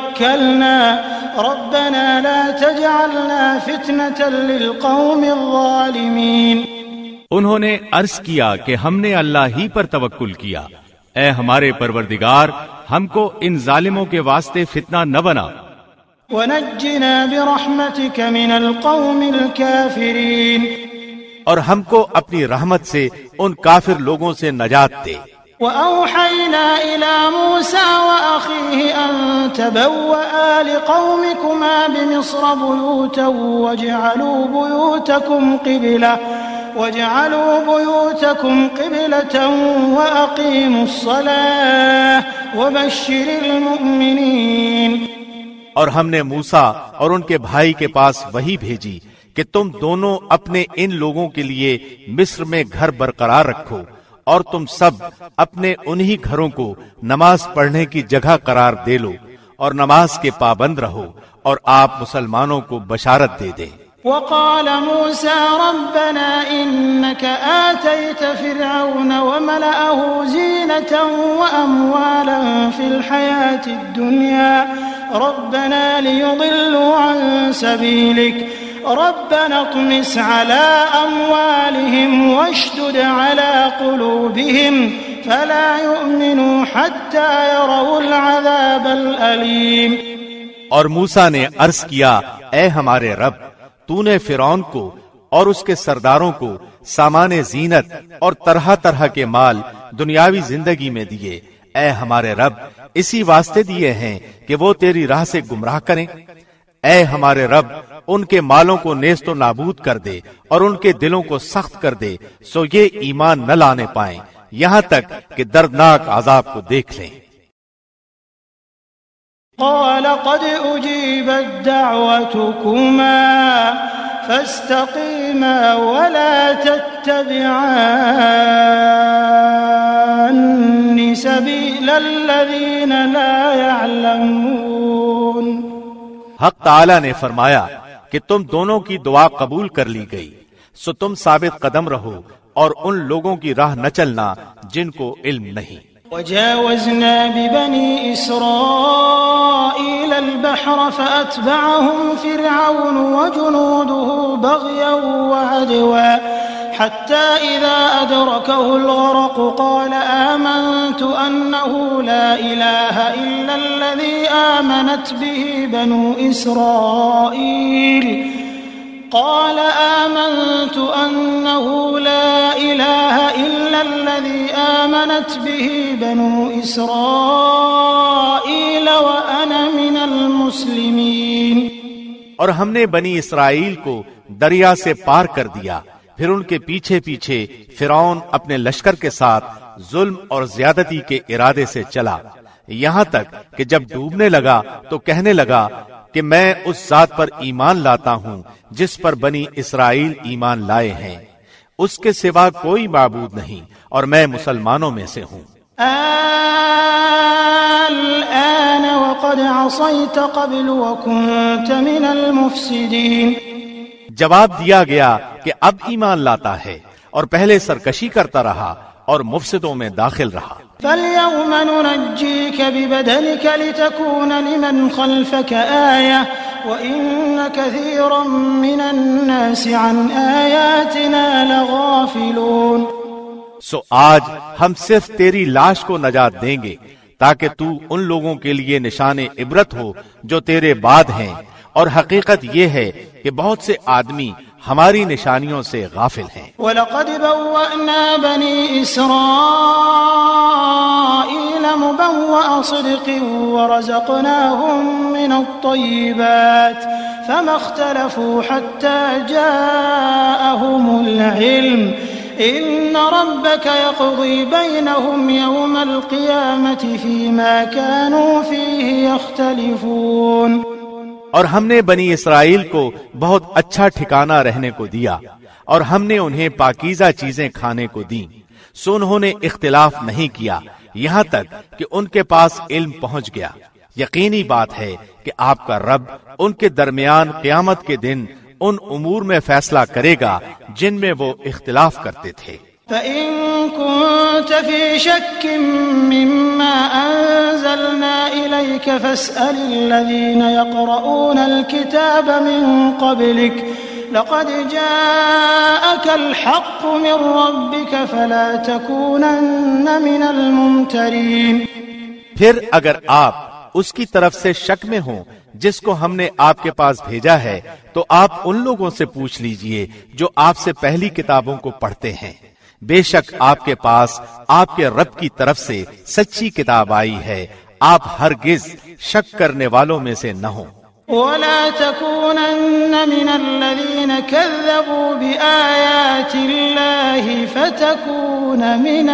توكلنا ربنا لا تجعلنا فتنة للقوم الظالمين۔ انہوں نے عرض کیا کہ ہم نے اللہ ہی پر توکل کیا، اے ہمارے پروردگار ہم کو ان ظالموں کے واسطے فتنہ نہ بنا۔ ونجنا برحمتك من القوم الكافرين۔ اور ہم کو اپنی رحمت سے ان کافر لوگوں سے نجات دے۔ وأوحينا إلى موسى وأخيه أن تبوأ لقومكما بمصر بيوتا واجعلوا بيوتكم قبلة واجعلوا بيوتكم قبلة وأقيموا الصلاة وبشر المؤمنين۔ اور ہم نے موسیٰ اور ان کے بھائی کے پاس وحی بھیجی کہ تم دونوں اپنے ان لوگوں کے لیے مصر میں گھر برقرار رکھو، اور تم سب اپنے انہی گھروں کو نماز پڑھنے کی جگہ قرار دے لو اور نماز کے پابند رہو، اور آپ مسلمانوں کو بشارت دے دیں۔ وقال موسى ربنا إنك آتيت فرعون وملأه زينة وأموالا في الحياة الدنيا ربنا ليضلوا عن سبيلك ربنا اطمس على أموالهم واشدد على قلوبهم فلا يؤمنوا حتى يروا العذاب الأليم۔ اور موسیٰ نے عرض کیا اے ہمارے رب تو نے فرعون کو اور اس کے سرداروں کو سامان زینت اور طرح طرح کے مال دنیاوی زندگی میں دیے، اے ہمارے رب اسی واسطے دیے ہیں کہ وہ تیری راہ سے گمراہ کریں، اے ہمارے رب ان کے مالوں کو نیست و نابود کر دے اور ان کے دلوں کو سخت کر دے سو یہ ایمان نہ لانے پائیں یہاں تک کہ دردناک عذاب کو دیکھ لیں۔ قال قد أجيبت دعوتكما فاستقيما ولا تتبعان سبيل الذين لا يعلمون۔ حق تعالی نے فرمایا کہ تم دونوں کی دعا قبول کر لی گئی، سو تم ثابت قدم رہو اور ان لوگوں کی راہ نہ چلنا جن کو علم نہیں۔ وجاوزنا ببني إسرائيل البحر فأتبعهم فرعون وجنوده بغيا وعدوا حتى إذا أدركه الغرق قال آمنت أنه لا إله إلا الذي آمنت به بنو إسرائيل قال آمنت أنه لا إله إلا الذي آمنت به بنو إسرائيل وأنا من المسلمين۔ اور ہم نے بنی اسرائیل کو دریا سے پار کر دیا، پھر ان کے پیچھے پیچھے فرعون اپنے لشکر کے ساتھ ظلم اور زیادتی کے ارادے سے چلا، یہاں تک کہ جب ڈوبنے لگا تو کہنے لگا کہ میں اس ذات پر ایمان لاتا ہوں جس پر بنی اسرائیل ایمان لائے ہیں، اس کے سوا کوئی معبود نہیں اور میں مسلمانوں میں سے ہوں۔ الآن وقد عصيت قبل وكنت من المفسدين۔ جواب دیا گیا کہ اب ایمان لاتا ہے اور پہلے سرکشی کرتا رہا اور مفسدوں میں داخل رہا۔ فَالْيَوْمَ نُنَجِّيكَ بِبَدَنِكَ لِتَكُونَ لِمَنْ خَلْفَكَ آيَةً وَإِنَّ كَثِيرًا مِنَ النَّاسِ عَنْ آيَاتِنَا لَغَافِلُونَ۔ سو آج ہم صرف تیری لاش کو نجات دیں گے تاکہ تو ان لوگوں کے لیے نشان عبرت ہو جو تیرے بعد ہیں، اور حقیقت یہ ہے کہ بہت سے آدمی ہماری نشانیوں سے غافل ہیں۔ وَلَقَدْ بَوَّأْنَا بَنِي إِسْرَائِيلَ مُبَوَّأَ صِدْقٍ وَرَزَقْنَاهُمْ مِنَ الطَّيِّبَاتِ فَمَا اخْتَلَفُوا حَتَّى جَاءَهُمُ الْعِلْمُ إِنَّ رَبَّكَ يَقْضِي بَيْنَهُمْ يَوْمَ الْقِيَامَةِ فِيمَا كَانُوا فِيهِ يَخْتَلِفُونَ۔ اور ہم نے بنی اسرائیل کو بہت اچھا ٹھکانہ رہنے کو دیا اور ہم نے انہیں پاکیزہ چیزیں کھانے کو دیں، سو انہوں نے اختلاف نہیں کیا یہاں تک کہ ان کے پاس علم پہنچ گیا۔ یقینی بات ہے کہ آپ کا رب ان کے درمیان قیامت کے دن ان امور میں فیصلہ کرے گا جن میں وہ اختلاف کرتے تھے۔ فَإِن كُنتَ فِي شَكٍّ مِّمَّا أَنزَلْنَا إِلَيْكَ فَاسْأَلِ الَّذِينَ يَقْرَؤُونَ الْكِتَابَ مِن قَبْلِكَ لَقَدْ جَاءَكَ الْحَقُّ مِن رَّبِّكَ فَلَا تَكُونَنَّ مِنَ الْمُمْتَرِينَ۔ پھر اگر آپ اس کی طرف سے شک میں ہوں جس کو ہم نے آپ کے پاس بھیجا ہے تو آپ ان لوگوں سے پوچھ لیجئے جو آپ سے پہلی کتابوں کو پڑھتے ہیں، بے شک آپ کے پاس آپ کے رب کی طرف سے سچی کتاب آئی ہے، آپ ہرگز شک کرنے والوں میں سے نہ ہوں۔ وَلَا تَكُونَنَّ مِنَ الَّذِينَ كَذَّبُوا بِآيَاتِ اللَّهِ فَتَكُونَ مِنَ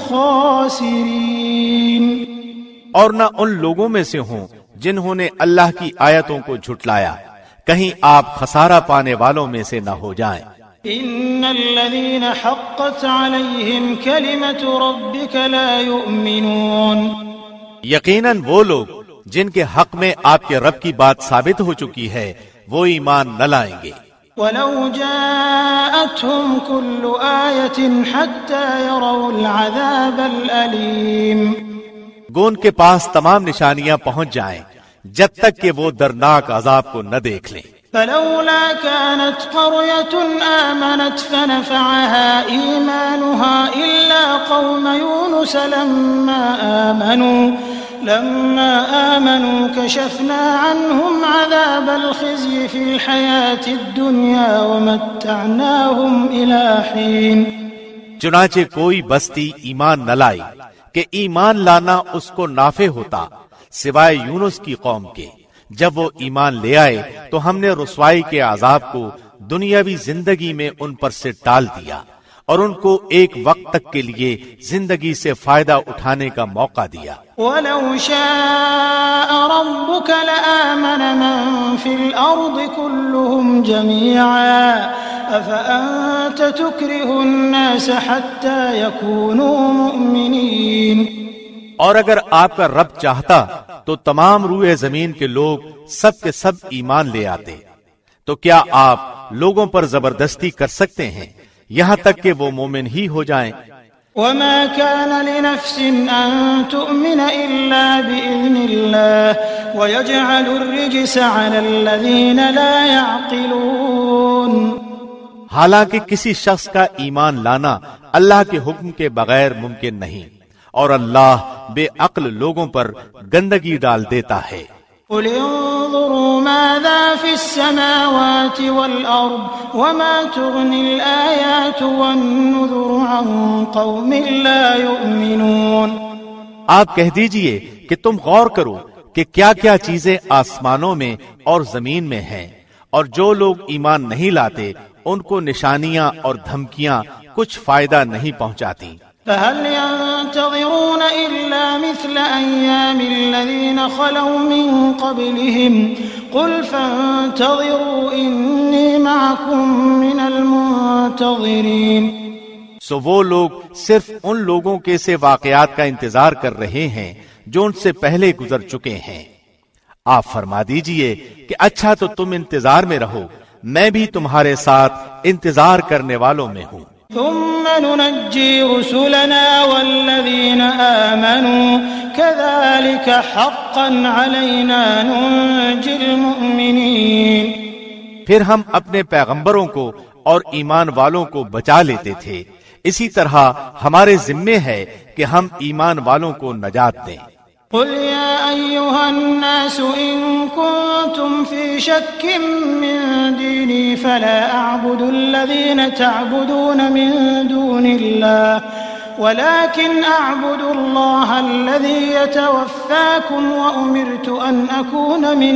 الْخَاسِرِينَ۔ اور نہ ان لوگوں میں سے ہوں جنہوں نے اللہ کی آیتوں کو جھٹلایا، کہیں آپ خسارہ پانے والوں میں سے نہ ہو جائیں۔ ان الذين حقت عليهم كلمة ربك لا يؤمنون۔ یقیناً وہ لوگ جن کے حق میں آپ کے رب کی بات ثابت ہو چکی ہے وہ ایمان نہ لائیں گے۔ ولو جاءتهم كل آية حتى يروا العذاب الأليم۔ گو ان کے پاس تمام نشانیاں پہنچ جائیں جب تک کہ وہ دردناک عذاب کو نہ دیکھ لیں۔ فلولا كانت قرية آمنت فنفعها إيمانها إلا قوم يونس لما آمنوا لما آمنوا كشفنا عنهم عذاب الخزي في الحياة الدنيا ومتعناهم إلى حين۔ چنانچہ کوئی بستی ایمان نہ لائی کہ ایمان لانا اس کو نافع ہوتا سوائے یونس کی قوم کے، جب وہ ایمان لے آئے تو ہم نے رسوائی کے عذاب کو دنیاوی زندگی میں ان پر سے ٹال دیا اور ان کو ایک وقت تک کے لیے زندگی سے فائدہ اٹھانے کا موقع دیا۔ وَلَوْ شَاءَ رَبُّكَ لَآمَنَ مَن فِي الْأَرْضِ كُلُّهُمْ جَمِيعًا أَفَأَنْتَ تُكْرِهُ النَّاسَ حَتَّى يَكُونُوا مُؤْمِنِينَ۔ اور اگر آپ کا رب چاہتا تو تمام روئے زمین کے لوگ سب کے سب ایمان لے آتے، تو کیا آپ لوگوں پر زبردستی کر سکتے ہیں یہاں تک کہ وہ مومن ہی ہو جائیں؟ وما كان لنفس أن تؤمن إلا بإذن الله ويجعل الرجس على الذين لا يعقلون۔ حالانکہ کسی شخص کا ایمان لانا اللہ کے حکم کے بغیر ممکن نہیں، اور اللہ بے عقل لوگوں پر گندگی ڈال دیتا ہے۔ قل انظروا ماذا في السماوات والأرض وما تغني الآيات والنذر عن قوم لا يؤمنون۔ آپ کہہ دیجئے کہ تم غور کرو کہ کیا کیا چیزیں آسمانوں میں اور زمین میں ہیں، اور جو لوگ ایمان نہیں لاتے ان کو نشانیاں اور دھمکیاں کچھ فائدہ نہیں پہنچاتی۔ فهل ينتظرون إلا مثل أيام الذين خلوا من قبلهم قل فانتظروا إني معكم من المنتظرين۔ سو وہ لوگ صرف ان لوگوں کے سے واقعات کا انتظار کر رہے ہیں جو ان سے پہلے گزر چکے ہیں۔ آپ فرما دیجئے کہ اچھا تو تم انتظار میں رہو، میں بھی تمہارے ساتھ انتظار کرنے والوں میں ہوں۔ ثم ننجي رسلنا والذين آمنوا كذلك حقا علينا ننجي المؤمنين۔ پھر ہم اپنے پیغمبروں کو اور ایمان والوں کو بچا لیتے تھے، اسی طرح ہمارے ذمے ہے کہ ہم ایمان والوں کو نجات دیں۔ قل يا أيها الناس إن كنتم في شك من ديني فلا أعبد الذين تعبدون من دون الله ولكن أعبد الله الذي يتوفاكم وأمرت أن أكون من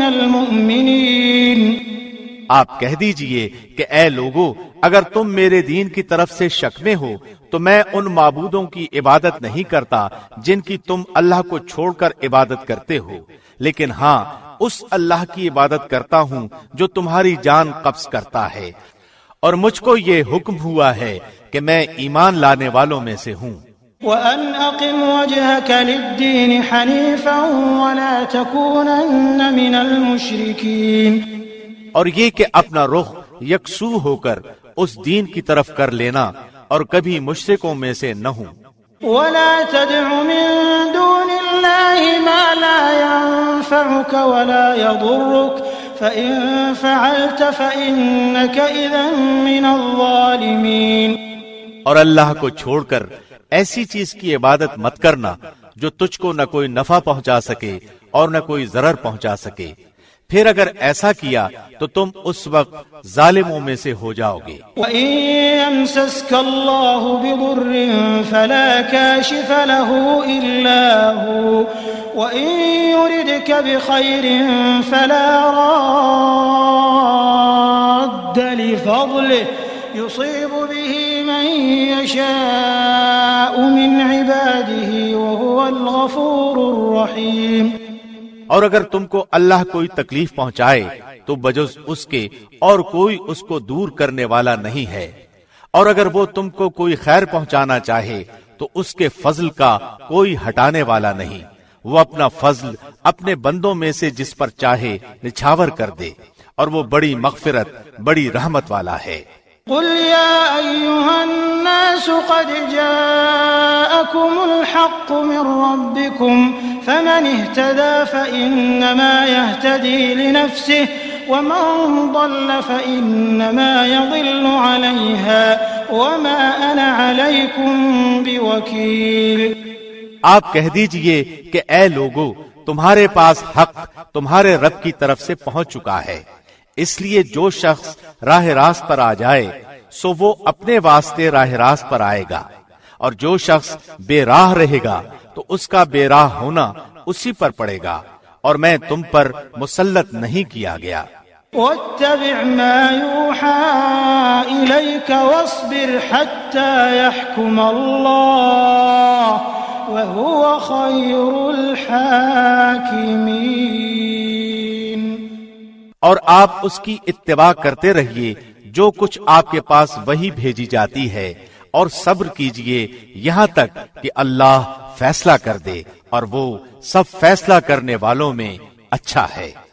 المؤمنين۔ آپ کہہ دیجئے کہ اے لوگو، اگر تم میرے دین کی طرف سے شک میں ہو تو میں ان معبودوں کی عبادت نہیں کرتا جن کی تم اللہ کو چھوڑ کر عبادت کرتے ہو، لیکن ہاں اس اللہ کی عبادت کرتا ہوں جو تمہاری جان قبض کرتا ہے، اور مجھ کو یہ حکم ہوا ہے کہ میں ایمان لانے والوں میں سے ہوں۔ وَأَنْ أَقِمْ وَجْهَكَ لِلدِّينِ حَنِيفًا وَلَا تَكُونَنَّ مِنَ الْمُشْرِكِينَ، اور یہ کہ اپنا رخ یکسو ہو کر اس دین کی طرف کر لینا اور کبھی مشرکوں میں سے نہ ہوں۔ وَلَا تَدْعُ مِن دُونِ اللَّهِ مَا لَا يَنفَعُكَ وَلَا يَضُرُّكَ فَإِن فَعَلْتَ فَإِنَّكَ إِذًا مِنَ الظَّالِمِينَ، اور اللہ کو چھوڑ کر ایسی چیز کی عبادت مت کرنا جو تجھ کو نہ کوئی نفع پہنچا سکے اور نہ کوئی ضرر پہنچا سکے، پھر اگر ایسا کیا تو تم اس وقت ظالموں میں سے ہو جاؤ گے۔ وَإِن يَمْسَسْكَ اللَّهُ بِضُرٍّ فَلَا كَاشِفَ لَهُ إِلَّا هُوَ وَإِن يُرِدْكَ بِخَيْرٍ فَلَا رَادَّ لِفَضْلِهِ يُصِيبُ بِهِ مَن يَشَاءُ مِنْ عِبَادِهِ وَهُوَ الْغَفُورُ الرَّحِيمُ۔ اور اگر تم کو اللہ کوئی تکلیف پہنچائے تو بجز اس کے اور کوئی اس کو دور کرنے والا نہیں ہے، اور اگر وہ تم کو کوئی خیر پہنچانا چاہے تو اس کے فضل کا کوئی ہٹانے والا نہیں، وہ اپنا فضل اپنے بندوں میں سے جس پر چاہے نچھاور کر دے، اور وہ بڑی مغفرت بڑی رحمت والا ہے۔ قل يا أيها الناس قد جاءكم الحق من ربكم فمن اهتدى فإنما يهتدي لنفسه ومن ضل فإنما يضل عليها وما أنا عليكم بوكيل۔ آپ کہہ دیجئے کہ اے لوگو، تمہارے پاس حق تمہارے رب کی طرف سے پہنچ چکا ہے، اس لیے جو شخص راہ راست پر آ جائے سو وہ اپنے واسطے راہ راست پر آئے گا، اور جو شخص بے راہ رہے گا تو اس کا بے راہ ہونا اسی پر پڑے گا، اور میں تم پر مسلط نہیں کیا گیا۔ واتبع ما يوحى إليك واصبر حتى يحكم الله وهو خير الحاكمين۔ اور آپ اس کی اتباع کرتے رہیے جو کچھ آپ کے پاس وہی بھیجی جاتی ہے، اور صبر کیجئے یہاں تک کہ اللہ فیصلہ کر دے، اور وہ سب فیصلہ کرنے والوں میں اچھا ہے۔